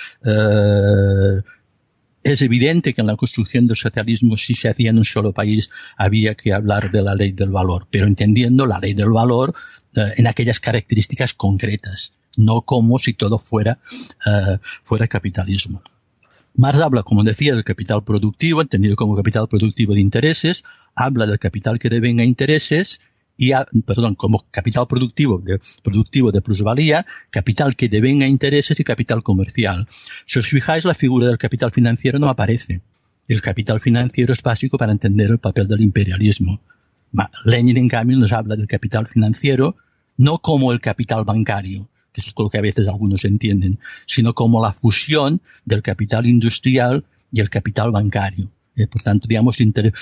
es evidente que en la construcción del socialismo, si se hacía en un solo país, había que hablar de la ley del valor, pero entendiendo la ley del valor en aquellas características concretas, no como si todo fuera capitalismo. Marx habla, como decía, del capital productivo, entendido como capital productivo de intereses, habla del capital que devenga intereses, como capital productivo de plusvalía, capital que devenga intereses y capital comercial. Si os fijáis, la figura del capital financiero no aparece. El capital financiero es básico para entender el papel del imperialismo. Lenin, en cambio, nos habla del capital financiero no como el capital bancario, que es lo que a veces algunos entienden, sino como la fusión del capital industrial y el capital bancario. Por tanto, digamos,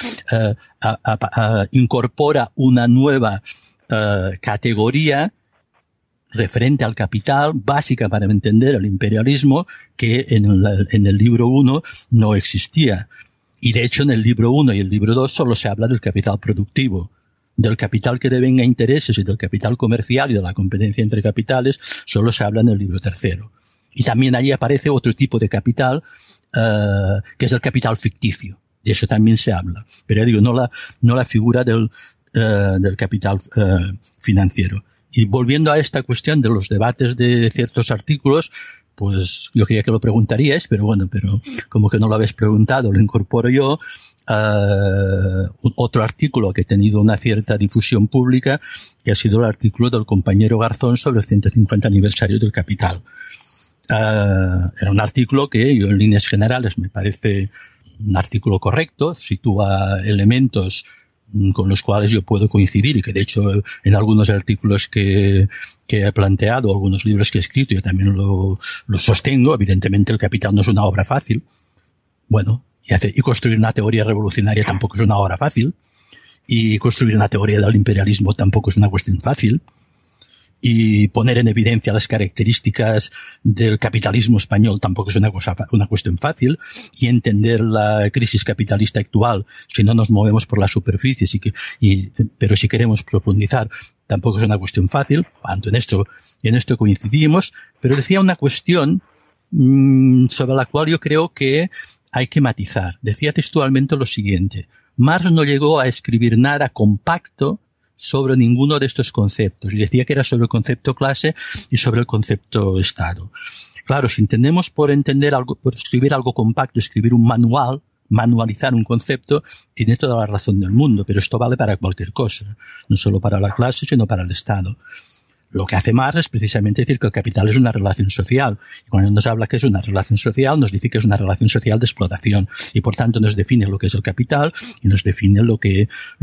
incorpora una nueva categoría referente al capital, básica para entender el imperialismo, que en el libro 1 no existía. Y de hecho, en el libro 1 y el libro 2 solo se habla del capital productivo. Del capital que devenga intereses y del capital comercial y de la competencia entre capitales solo se habla en el libro 3. Y también allí aparece otro tipo de capital, que es el capital ficticio. De eso también se habla. Pero digo, no la figura del capital financiero. Y volviendo a esta cuestión de los debates de ciertos artículos, pues yo creía que lo preguntaríais, pero como que no lo habéis preguntado, lo incorporo yo. Otro artículo que ha tenido una cierta difusión pública, que ha sido el artículo del compañero Garzón sobre el 150 aniversario del Capital. Era un artículo que yo en líneas generales me parece un artículo correcto, sitúa elementos con los cuales yo puedo coincidir y que de hecho en algunos artículos que he planteado, algunos libros que he escrito, yo también lo sostengo. Evidentemente el Capital no es una obra fácil. Bueno, y construir una teoría revolucionaria tampoco es una obra fácil. Y construir una teoría del imperialismo tampoco es una cuestión fácil. Y poner en evidencia las características del capitalismo español tampoco es una cuestión fácil, y entender la crisis capitalista actual, si no nos movemos por la superficie, pero si queremos profundizar, tampoco es una cuestión fácil. En esto coincidimos, pero decía una cuestión sobre la cual yo creo que hay que matizar. Decía textualmente lo siguiente: Marx no llegó a escribir nada compacto sobre ninguno de estos conceptos, y decía que era sobre el concepto clase y sobre el concepto Estado. Claro, si entendemos por escribir algo compacto, escribir un manual, manualizar un concepto, tiene toda la razón del mundo, pero esto vale para cualquier cosa, no solo para la clase, sino para el Estado. Lo que hace Marx es precisamente decir que el capital es una relación social. Y cuando nos habla que es una relación social, nos dice que es una relación social de explotación. Y por tanto nos define lo que es el capital y nos define lo que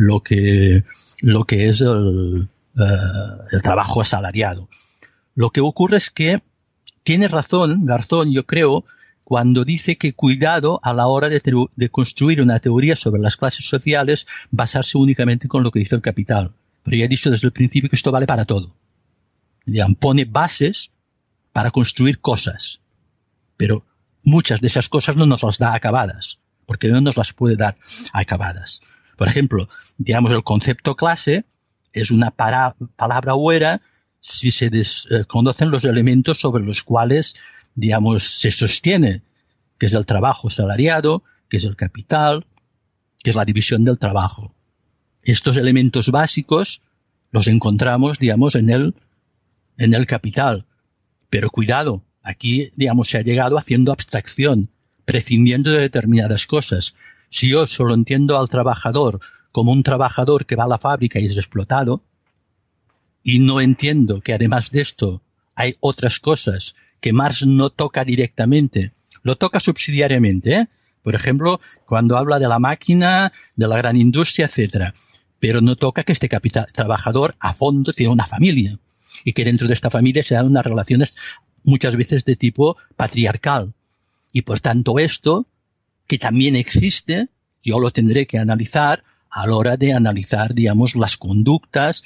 es el trabajo asalariado. Lo que ocurre es que tiene razón Garzón, yo creo, cuando dice que cuidado a la hora de construir una teoría sobre las clases sociales, basarse únicamente con lo que dice el capital. Pero ya he dicho desde el principio que esto vale para todo. Pone bases para construir cosas, pero muchas de esas cosas no nos las da acabadas, porque no nos las puede dar acabadas. Por ejemplo, el concepto clase es una palabra huera si se conocen los elementos sobre los cuales, se sostiene, que es el trabajo asalariado, que es el capital, que es la división del trabajo. Estos elementos básicos los encontramos, en el capital. Pero cuidado, aquí, se ha llegado haciendo abstracción, prescindiendo de determinadas cosas. Si yo solo entiendo al trabajador como un trabajador que va a la fábrica y es explotado, y no entiendo que además de esto hay otras cosas que Marx no toca directamente, lo toca subsidiariamente, Por ejemplo, cuando habla de la máquina, de la gran industria, etcétera. Pero no toca que este trabajador a fondo tiene una familia y que dentro de esta familia se dan unas relaciones muchas veces de tipo patriarcal. Y por tanto esto, que también existe, yo lo tendré que analizar a la hora de analizar, digamos, las conductas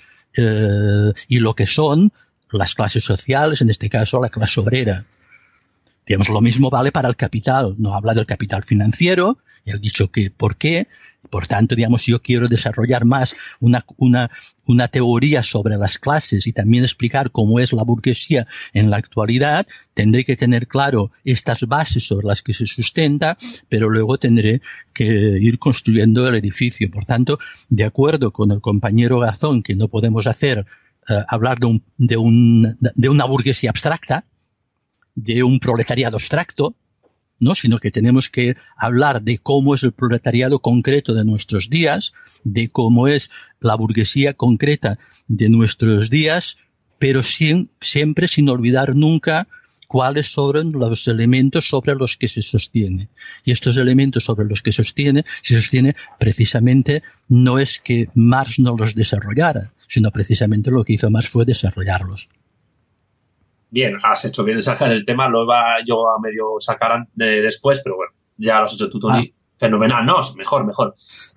y lo que son las clases sociales, en este caso la clase obrera. Digamos, lo mismo vale para el capital. No habla del capital financiero, ya he dicho que por qué. Por tanto, digamos, si yo quiero desarrollar más una teoría sobre las clases y también explicar cómo es la burguesía en la actualidad, tendré que tener claro estas bases sobre las que se sustenta, pero luego tendré que ir construyendo el edificio. Por tanto, de acuerdo con el compañero Garzón, que no podemos hablar de una burguesía abstracta, de un proletariado abstracto, ¿no? Sino que tenemos que hablar de cómo es el proletariado concreto de nuestros días, de cómo es la burguesía concreta de nuestros días, pero siempre sin olvidar nunca cuáles son los elementos sobre los que se sostiene. Y estos elementos sobre los que se sostiene precisamente no es que Marx no los desarrollara, sino precisamente lo que hizo Marx fue desarrollarlos. Bien, has hecho bien en sacar el tema, lo iba yo a medio sacar después, pero bueno, ya lo has hecho tú, Tony. Fenomenal, no, mejor.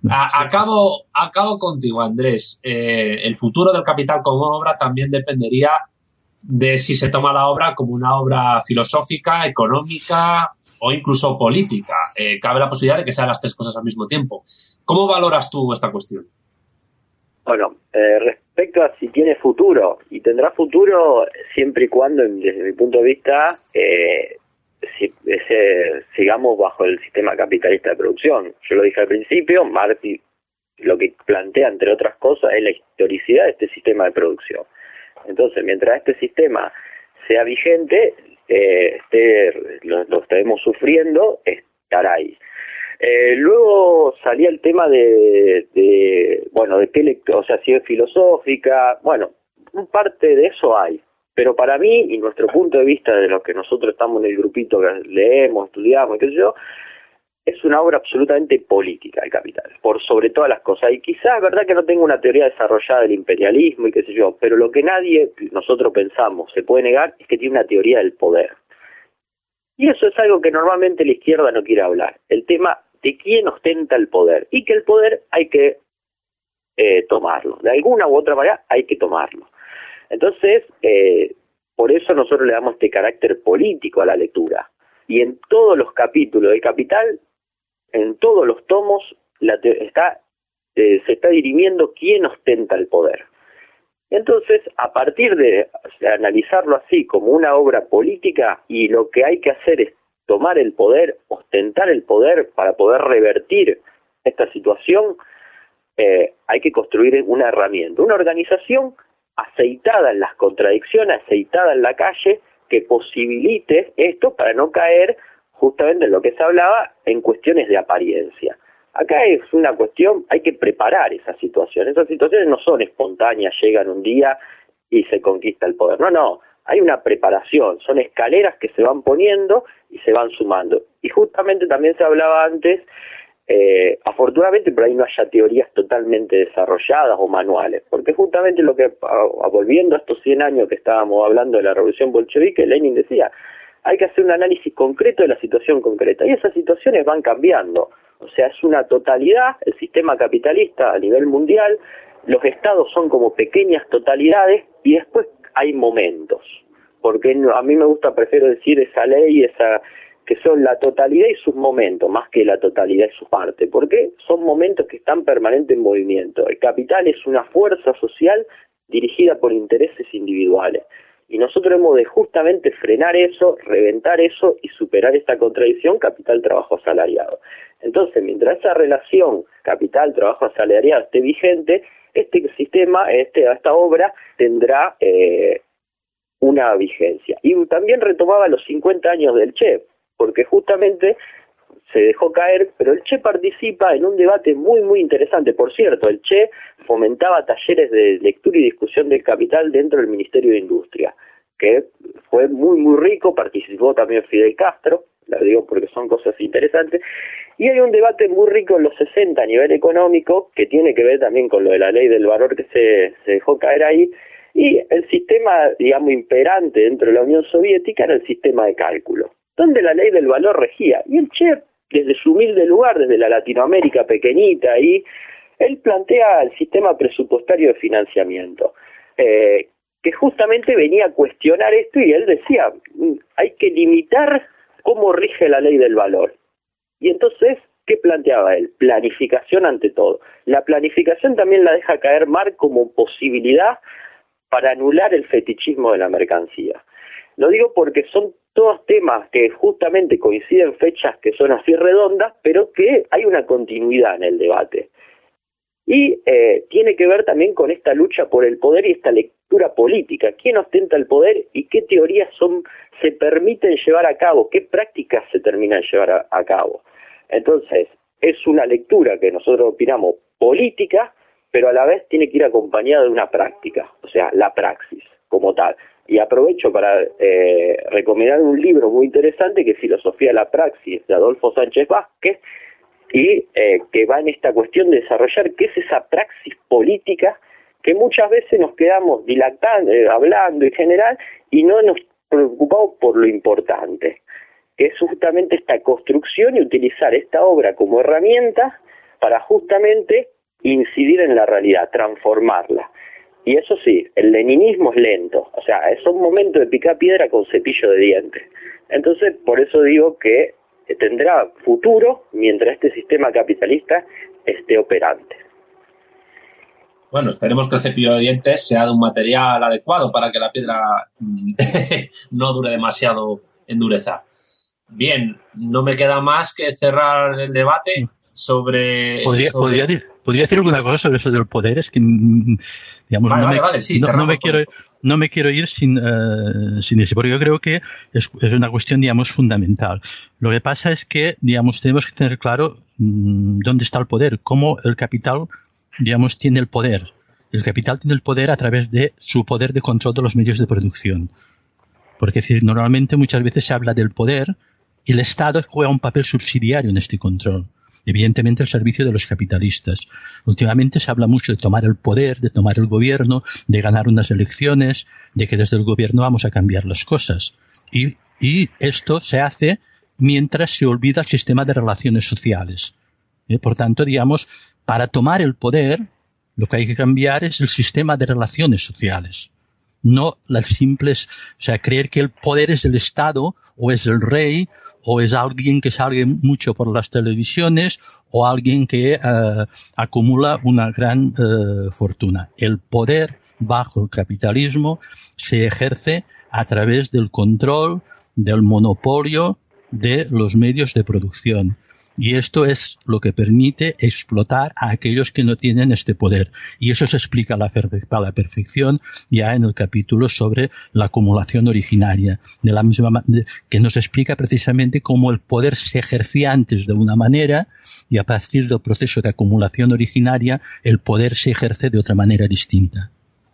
Acabo contigo, Andrés. El futuro del capital como obra también dependería de si se toma la obra como una obra filosófica, económica o incluso política. Cabe la posibilidad de que sean las tres cosas al mismo tiempo. ¿Cómo valoras tú esta cuestión? Bueno, respecto a si tiene futuro, y tendrá futuro siempre y cuando, desde mi punto de vista, sigamos bajo el sistema capitalista de producción. Yo lo dije al principio, Marx lo que plantea, entre otras cosas, es la historicidad de este sistema de producción. Entonces, mientras este sistema sea vigente, lo estemos sufriendo, estará ahí. Luego salía el tema de qué lectura, o sea, si es filosófica, bueno, parte de eso hay, pero para mí y nuestro punto de vista de los que nosotros estamos en el grupito que leemos, estudiamos, qué sé yo, es una obra absolutamente política el Capital, por sobre todas las cosas, y quizás es verdad que no tengo una teoría desarrollada del imperialismo y qué sé yo, pero lo que nosotros pensamos, se puede negar, es que tiene una teoría del poder. Y eso es algo que normalmente la izquierda no quiere hablar, el tema de quién ostenta el poder, y que el poder hay que tomarlo, de alguna u otra manera hay que tomarlo. Entonces, por eso nosotros le damos este carácter político a la lectura, y en todos los capítulos del Capital, en todos los tomos, se está dirimiendo quién ostenta el poder. Entonces, a partir de analizarlo así como una obra política, y lo que hay que hacer es tomar el poder, ostentar el poder para poder revertir esta situación, hay que construir una herramienta, una organización aceitada en las contradicciones, aceitada en la calle, que posibilite esto para no caer justamente en lo que se hablaba en cuestiones de apariencia. Acá es una cuestión, hay que preparar esas situaciones no son espontáneas, llegan un día y se conquista el poder, no, hay una preparación, son escaleras que se van poniendo y se van sumando. Y justamente también se hablaba antes, afortunadamente por ahí no haya teorías totalmente desarrolladas o manuales, porque justamente lo que, volviendo a estos 100 años que estábamos hablando de la revolución bolchevique, Lenin decía, hay que hacer un análisis concreto de la situación concreta, y esas situaciones van cambiando, o sea, es una totalidad, el sistema capitalista a nivel mundial, los estados son como pequeñas totalidades, y después hay momentos, porque a mí prefiero decir esa ley, que son la totalidad y sus momentos, más que la totalidad y su parte, porque son momentos que están permanentes en movimiento. El capital es una fuerza social dirigida por intereses individuales, y nosotros hemos de justamente frenar eso, reventar eso y superar esta contradicción capital-trabajo asalariado. Entonces, mientras esa relación capital-trabajo asalariado esté vigente, este sistema, esta obra tendrá una vigencia. Y también retomaba los 50 años del Che, porque justamente se dejó caer, pero el Che participa en un debate muy, muy interesante. Por cierto, el Che fomentaba talleres de lectura y discusión del Capital dentro del Ministerio de Industria, que fue muy, muy rico, participó también Fidel Castro, lo digo porque son cosas interesantes, y hay un debate muy rico en los 60 a nivel económico, que tiene que ver también con lo de la ley del valor que se dejó caer ahí, y el sistema, digamos, imperante dentro de la Unión Soviética era el sistema de cálculo, donde la ley del valor regía, y el Che, desde su humilde lugar, desde la Latinoamérica pequeñita, ahí, él plantea el sistema presupuestario de financiamiento, que justamente venía a cuestionar esto, y él decía, hay que limitar cómo rige la ley del valor. Y entonces, ¿qué planteaba él? Planificación ante todo. La planificación también la deja caer Marx como posibilidad para anular el fetichismo de la mercancía. Lo digo porque son todos temas que justamente coinciden fechas que son así redondas, pero que hay una continuidad en el debate. Y tiene que ver también con esta lucha por el poder y esta lectura política. ¿Quién ostenta el poder y qué teorías se permiten llevar a cabo? ¿Qué prácticas se terminan llevar a cabo? Entonces, es una lectura que nosotros opinamos política, pero a la vez tiene que ir acompañada de una práctica, o sea, la praxis como tal. Y aprovecho para recomendar un libro muy interesante que es Filosofía de la Praxis, de Adolfo Sánchez Vázquez, y que va en esta cuestión de desarrollar qué es esa praxis política que muchas veces nos quedamos dilatando, hablando en general, y no nos preocupamos por lo importante, que es justamente esta construcción y utilizar esta obra como herramienta para justamente incidir en la realidad, transformarla. Y eso sí, el leninismo es lento, o sea, son momentos de picar piedra con cepillo de dientes. Entonces, por eso digo que tendrá futuro mientras este sistema capitalista esté operante. Bueno, esperemos que el cepillo de dientes sea de un material adecuado para que la piedra no dure demasiado en dureza. Bien, no me queda más que cerrar el debate sobre... ¿Podría decir alguna cosa sobre eso del poder? Es que, digamos, vale, sí, no me quiero... no me quiero ir sin eso, porque yo creo que es una cuestión, digamos, fundamental. Lo que pasa es que, digamos, tenemos que tener claro dónde está el poder, cómo el capital, digamos, tiene el poder. El capital tiene el poder a través de su poder de control de los medios de producción. Porque, es decir, normalmente muchas veces se habla del poder y el Estado juega un papel subsidiario en este control. Evidentemente al servicio de los capitalistas. Últimamente se habla mucho de tomar el poder, de tomar el gobierno, de ganar unas elecciones, de que desde el gobierno vamos a cambiar las cosas. Y esto se hace mientras se olvida el sistema de relaciones sociales. Por tanto, digamos, para tomar el poder, lo que hay que cambiar es el sistema de relaciones sociales. No las simples, o sea, creer que el poder es del Estado, o es el rey, o es alguien que sale mucho por las televisiones, o alguien que acumula una gran fortuna. El poder bajo el capitalismo se ejerce a través del control, del monopolio de los medios de producción. Y esto es lo que permite explotar a aquellos que no tienen este poder. Y eso se explica a la perfección ya en el capítulo sobre la acumulación originaria, de la misma que nos explica precisamente cómo el poder se ejercía antes de una manera y a partir del proceso de acumulación originaria el poder se ejerce de otra manera distinta.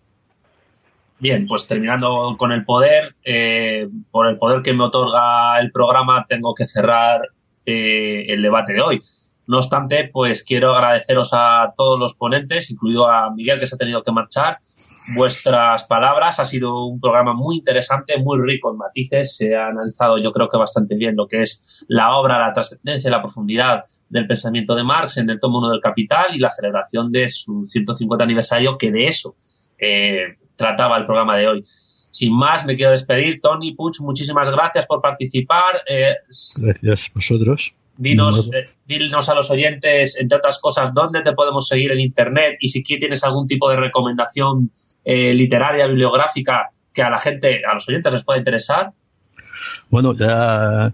Bien, pues terminando con el poder, por el poder que me otorga el programa tengo que cerrar el debate de hoy. No obstante, pues quiero agradeceros a todos los ponentes, incluido a Miguel, que se ha tenido que marchar, vuestras palabras. Ha sido un programa muy interesante, muy rico en matices. Se ha analizado, yo creo que bastante bien, lo que es la obra, la trascendencia y la profundidad del pensamiento de Marx en el tomo 1 del Capital y la celebración de su 150 aniversario, que de eso trataba el programa de hoy. Sin más, me quiero despedir. Tony, Puig, muchísimas gracias por participar. Gracias a vosotros. Dinos a los oyentes, entre otras cosas, dónde te podemos seguir en Internet y si tienes algún tipo de recomendación literaria, bibliográfica que a la gente, a los oyentes les pueda interesar. Bueno, ya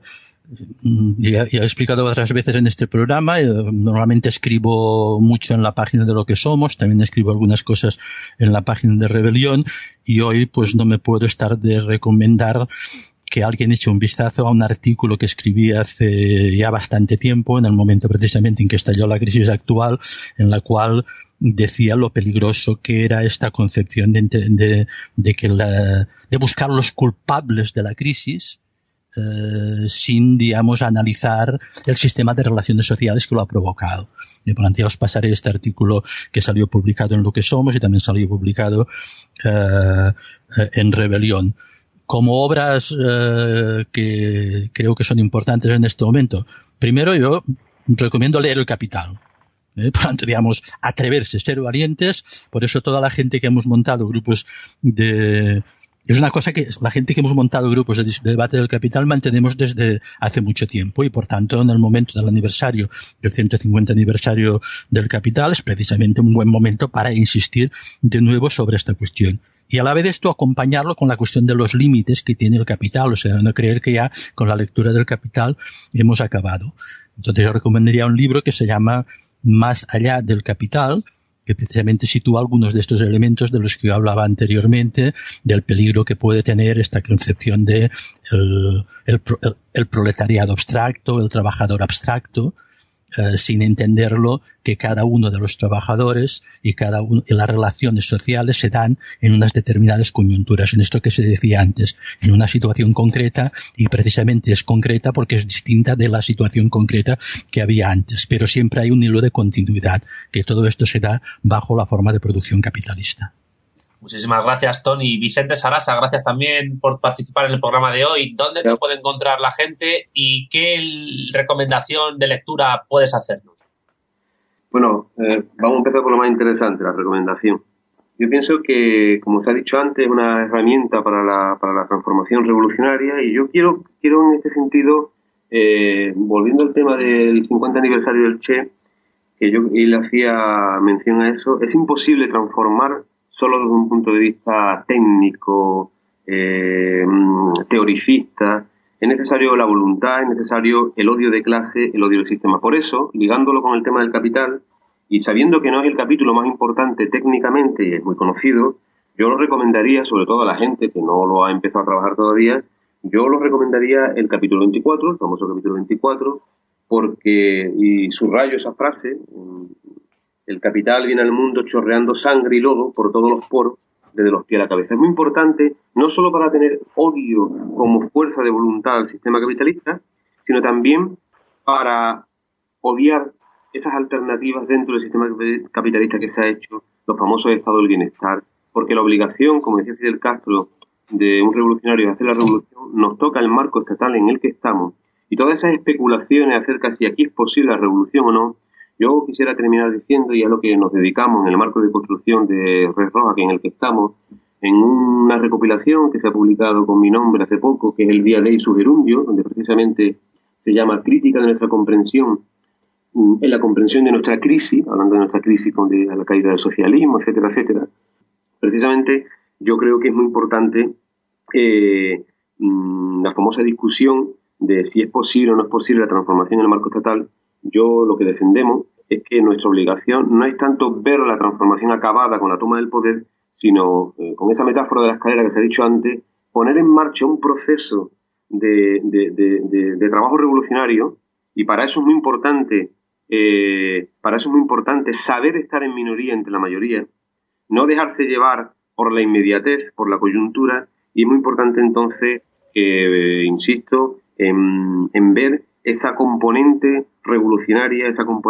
he explicado otras veces en este programa. Normalmente escribo mucho en la página de Lo que Somos, también escribo algunas cosas en la página de Rebelión, y hoy pues no me puedo estar de recomendar que alguien eche un vistazo a un artículo que escribí hace ya bastante tiempo, en el momento precisamente en que estalló la crisis actual, en la cual decía lo peligroso que era esta concepción de buscar los culpables de la crisis, sin, digamos, analizar el sistema de relaciones sociales que lo ha provocado. Y por tanto, os pasaré este artículo que salió publicado en Lo que Somos y también salió publicado en Rebelión. Como obras que creo que son importantes en este momento, primero yo recomiendo leer El Capital. Por tanto, digamos, atreverse, ser valientes. Por eso toda la gente que hemos montado grupos es una cosa que la gente que hemos montado grupos de debate del Capital mantenemos desde hace mucho tiempo, y por tanto en el momento del aniversario, del 150 aniversario del Capital, es precisamente un buen momento para insistir de nuevo sobre esta cuestión. Y a la vez esto acompañarlo con la cuestión de los límites que tiene el Capital, o sea, no creer que ya con la lectura del Capital hemos acabado. Entonces yo recomendaría un libro que se llama Más allá del Capital, que precisamente sitúa algunos de estos elementos de los que yo hablaba anteriormente, del peligro que puede tener esta concepción de el proletariado abstracto, el trabajador abstracto, sin entenderlo, que cada uno de los trabajadores y las relaciones sociales se dan en unas determinadas coyunturas, en esto que se decía antes, en una situación concreta, y precisamente es concreta porque es distinta de la situación concreta que había antes, pero siempre hay un hilo de continuidad, que todo esto se da bajo la forma de producción capitalista. Muchísimas gracias, Tony. Vicente Sarasa, gracias también por participar en el programa de hoy. ¿Dónde te puede encontrar la gente y qué recomendación de lectura puedes hacernos? Bueno, vamos a empezar con lo más interesante, la recomendación. Yo pienso que, como se ha dicho antes, es una herramienta para la transformación revolucionaria, y yo quiero en este sentido, volviendo al tema del 50 aniversario del Che, que él hacía mención a eso, es imposible transformar solo desde un punto de vista técnico, teoricista. Es necesario la voluntad, es necesario el odio de clase, el odio del sistema. Por eso, ligándolo con el tema del Capital, y sabiendo que no es el capítulo más importante técnicamente, y es muy conocido, Yo lo recomendaría, sobre todo a la gente que no lo ha empezado a trabajar todavía, yo lo recomendaría el capítulo 24, el famoso capítulo 24, porque, y subrayo esa frase, el capital viene al mundo chorreando sangre y lodo por todos los poros, desde los pies a la cabeza. Es muy importante, no solo para tener odio como fuerza de voluntad al sistema capitalista, sino también para odiar esas alternativas dentro del sistema capitalista que se ha hecho, los famosos estados del bienestar, porque la obligación, como decía Fidel Castro, de un revolucionario de hacer la revolución, nos toca el marco estatal en el que estamos, y todas esas especulaciones acerca de si aquí es posible la revolución o no. Yo quisiera terminar diciendo, y a lo que nos dedicamos en el marco de construcción de Red Roja, que en el que estamos, en una recopilación que se ha publicado con mi nombre hace poco, que es el Via Dei su Gerundio, donde precisamente se llama Crítica de nuestra comprensión, en la comprensión de nuestra crisis, hablando de nuestra crisis con la caída del socialismo, etcétera, etcétera. Precisamente yo creo que es muy importante la famosa discusión de si es posible o no es posible la transformación en el marco estatal. Yo lo que defendemos es que nuestra obligación no es tanto ver la transformación acabada con la toma del poder, sino, con esa metáfora de la escalera que se ha dicho antes, poner en marcha un proceso de trabajo revolucionario, y para eso es muy importante saber estar en minoría entre la mayoría, no dejarse llevar por la inmediatez, por la coyuntura, y es muy importante entonces, insisto, en ver esa componente revolucionaria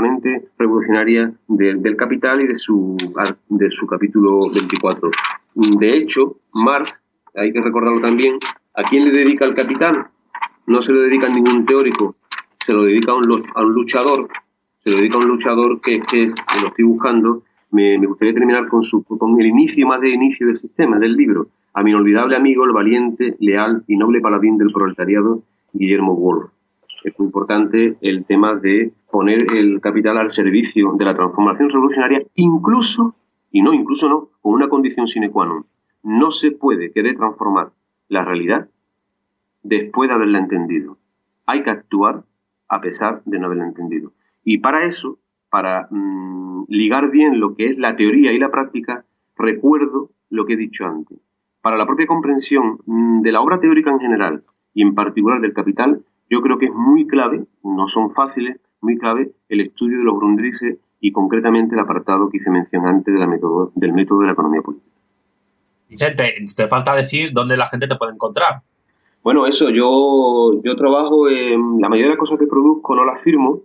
del capital y de su capítulo 24. De hecho, Marx, hay que recordarlo también, ¿a quién le dedica el capital? No se lo dedica a ningún teórico, se lo dedica a un luchador, que lo estoy buscando. Me gustaría terminar con el inicio, más de inicio del sistema, del libro. A mi inolvidable amigo, el valiente, leal y noble paladín del proletariado, Guillermo Wolff. Es muy importante el tema de poner el capital al servicio de la transformación revolucionaria, incluso no, con una condición sine qua non. No se puede querer transformar la realidad después de haberla entendido. Hay que actuar a pesar de no haberla entendido. Y para eso, para ligar bien lo que es la teoría y la práctica, recuerdo lo que he dicho antes. Para la propia comprensión de la obra teórica en general y en particular del capital, yo creo que es muy clave, no son fáciles, muy clave el estudio de los Grundrisse y concretamente el apartado que hice mención antes del método de la economía política. Vicente, te falta decir dónde la gente te puede encontrar. Bueno, eso, yo trabajo en la mayoría de las cosas que produzco, no las firmo,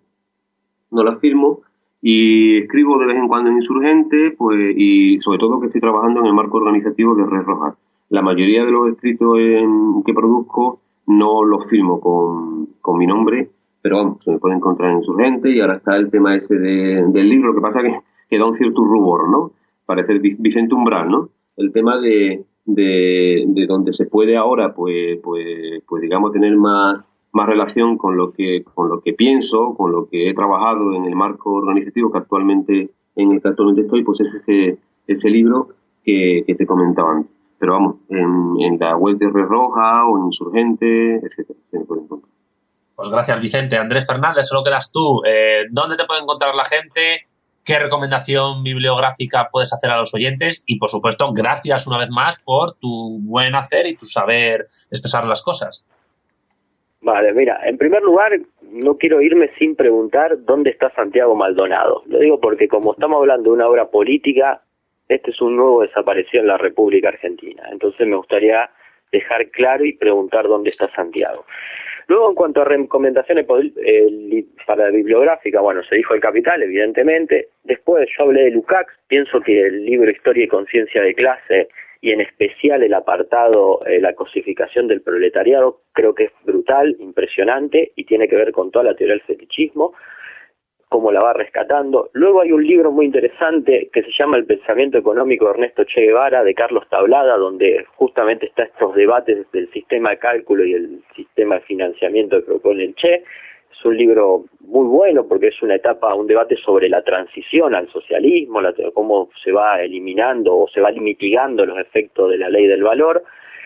y escribo de vez en cuando en Insurgente, pues, y sobre todo que estoy trabajando en el marco organizativo de Red Roja. La mayoría de los escritos que produzco no los firmo con mi nombre, pero vamos, se me puede encontrar en Insurgente, y ahora está el tema ese del libro, que pasa que da un cierto rubor, ¿no? Parece Vicente Umbral, ¿no? El tema de donde se puede ahora, pues digamos, tener más relación con lo que pienso, con lo que he trabajado en el marco organizativo en el que actualmente estoy, pues es ese libro que te comentaba antes. Pero vamos, en la web de Red Roja o en Insurgente, etcétera, se me puede encontrar. Pues gracias, Vicente. Andrés Fernández, solo quedas tú. ¿Dónde te puede encontrar la gente? ¿Qué recomendación bibliográfica puedes hacer a los oyentes? Y, por supuesto, gracias una vez más por tu buen hacer y tu saber expresar las cosas. Vale, mira, en primer lugar, no quiero irme sin preguntar dónde está Santiago Maldonado. Lo digo porque como estamos hablando de una obra política, este es un nuevo desaparecido en la República Argentina. Entonces me gustaría dejar claro y preguntar dónde está Santiago. Luego, en cuanto a recomendaciones para la bibliográfica, bueno, se dijo El Capital, evidentemente. Después yo hablé de Lukács. Pienso que el libro Historia y Conciencia de Clase, y en especial el apartado La cosificación del proletariado, creo que es brutal, impresionante, y tiene que ver con toda la teoría del fetichismo, cómo la va rescatando. Luego hay un libro muy interesante que se llama El pensamiento económico de Ernesto Che Guevara, de Carlos Tablada, donde justamente está estos debates del sistema de cálculo y el sistema de financiamiento que propone el Che. Es un libro muy bueno porque es un debate sobre la transición al socialismo, cómo se va eliminando o se va mitigando los efectos de la ley del valor.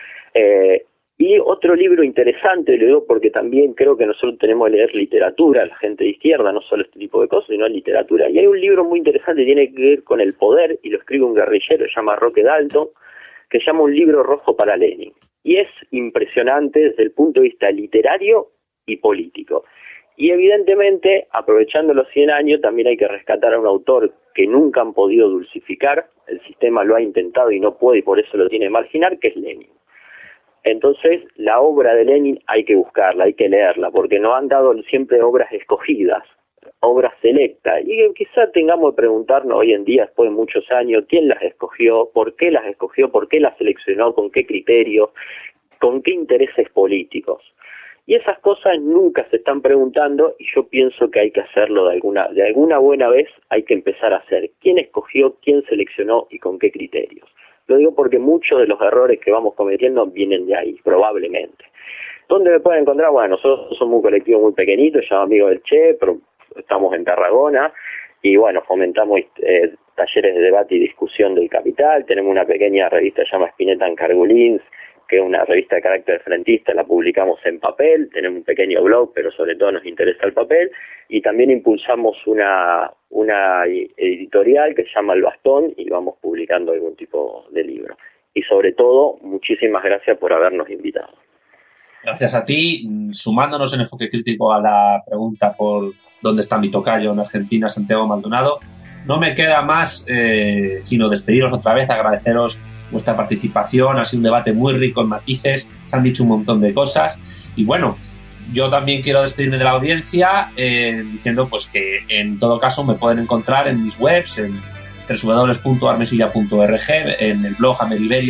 Y otro libro interesante, lo digo porque también creo que nosotros tenemos que leer literatura, la gente de izquierda, no solo este tipo de cosas, sino literatura. Y hay un libro muy interesante que tiene que ver con el poder, y lo escribe un guerrillero, se llama Roque Dalton, que se llama Un libro rojo para Lenin. Y es impresionante desde el punto de vista literario y político. Y evidentemente, aprovechando los 100 años, también hay que rescatar a un autor que nunca han podido dulcificar, el sistema lo ha intentado y no puede, y por eso lo tiene que marginar, que es Lenin. Entonces, la obra de Lenin hay que buscarla, hay que leerla, porque nos han dado siempre obras escogidas, obras selectas, y quizá tengamos que preguntarnos hoy en día, después de muchos años, quién las escogió, por qué las seleccionó, con qué criterios, con qué intereses políticos. Y esas cosas nunca se están preguntando, y yo pienso que hay que hacerlo de alguna buena vez, hay que empezar a hacer quién escogió, quién seleccionó y con qué criterios. Lo digo porque muchos de los errores que vamos cometiendo vienen de ahí, probablemente. ¿Dónde me pueden encontrar? Bueno, nosotros somos un colectivo muy pequeñito, se llama Amigos del Che, pero estamos en Tarragona, y bueno, fomentamos talleres de debate y discusión del capital. Tenemos una pequeña revista que se llama Spinetta and Cargolins, que es una revista de carácter frentista, la publicamos en papel. Tenemos un pequeño blog, pero sobre todo nos interesa el papel, y también impulsamos una editorial que se llama El Bastón, y vamos publicando algún tipo de libro. Y sobre todo, muchísimas gracias por habernos invitado. Gracias a ti. Sumándonos en Enfoque Crítico a la pregunta por dónde está mi tocayo en Argentina, Santiago Maldonado, no me queda más sino despediros otra vez, agradeceros vuestra participación. Ha sido un debate muy rico en matices, se han dicho un montón de cosas, y bueno, yo también quiero despedirme de la audiencia diciendo pues que en todo caso me pueden encontrar en mis webs, en www.armesilla.org, en el blog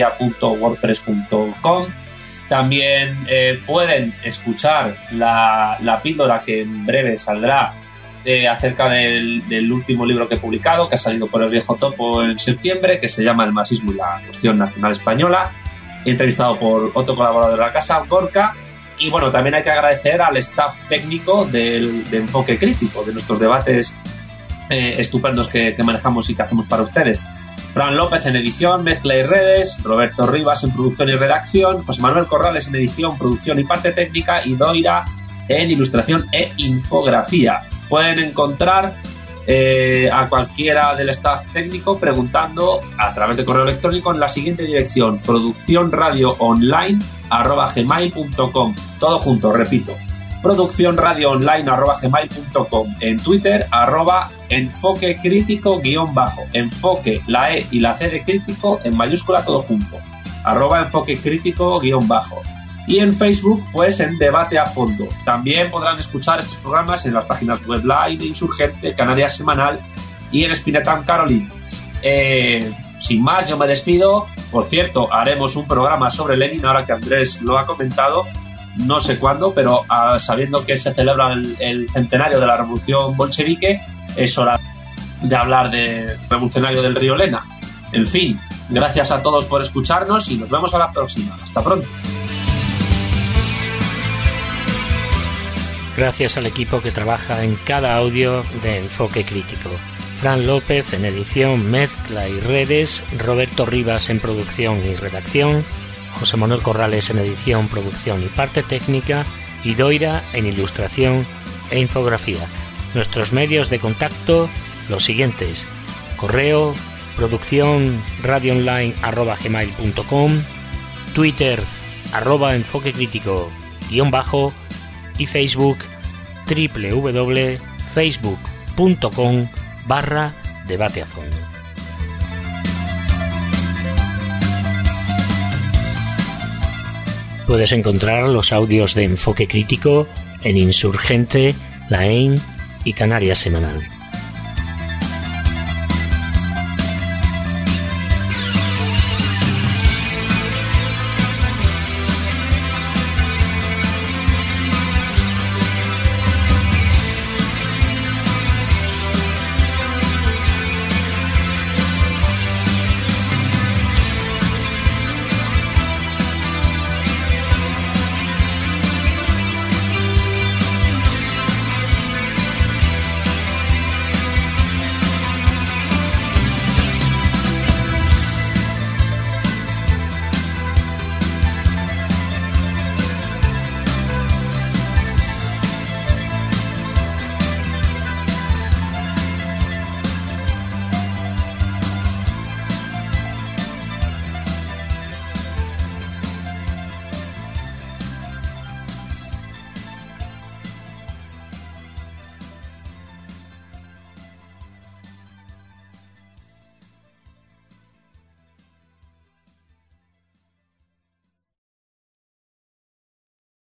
ameriberia.wordpress.com. También pueden escuchar la píldora que en breve saldrá acerca del último libro que he publicado, que ha salido por El Viejo Topo en septiembre, que se llama El marxismo y la cuestión nacional española. He entrevistado por otro colaborador de la casa, Gorka. Y bueno, también hay que agradecer al staff técnico de Enfoque Crítico, de nuestros debates estupendos que manejamos y que hacemos para ustedes. Fran López en edición, mezcla y redes, Roberto Rivas en producción y redacción, José Manuel Corrales en edición, producción y parte técnica, y Doira en ilustración e infografía. Pueden encontrar a cualquiera del staff técnico preguntando a través de correo electrónico en la siguiente dirección: produccionradioonline@gmail.com. Todo junto, repito, produccionradioonline@gmail.com. En Twitter, @enfoquecrítico_, enfoque, la E y la C de crítico en mayúscula, todo junto, @enfoquecrítico_. Y en Facebook, pues en Debate a Fondo. También podrán escuchar estos programas en las páginas web Live de Insurgente, Canarias Semanal y en Spinetta and Carolines. Sin más, yo me despido. Por cierto, haremos un programa sobre Lenin, ahora que Andrés lo ha comentado. No sé cuándo, pero sabiendo que se celebra el centenario de la Revolución Bolchevique, es hora de hablar de revolucionario del río Lena. En fin, gracias a todos por escucharnos y nos vemos a la próxima. Hasta pronto. Gracias al equipo que trabaja en cada audio de Enfoque Crítico. Fran López en edición, mezcla y redes, Roberto Rivas en producción y redacción, José Manuel Corrales en edición, producción y parte técnica, y Doira en ilustración e infografía. Nuestros medios de contacto, los siguientes: correo produccionradioonline@gmail.com, Twitter @enfoquecrítico_ y Facebook www.facebook.com/debate a fondo. Puedes encontrar los audios de Enfoque Crítico en Insurgente, La EIN y Canarias Semanal.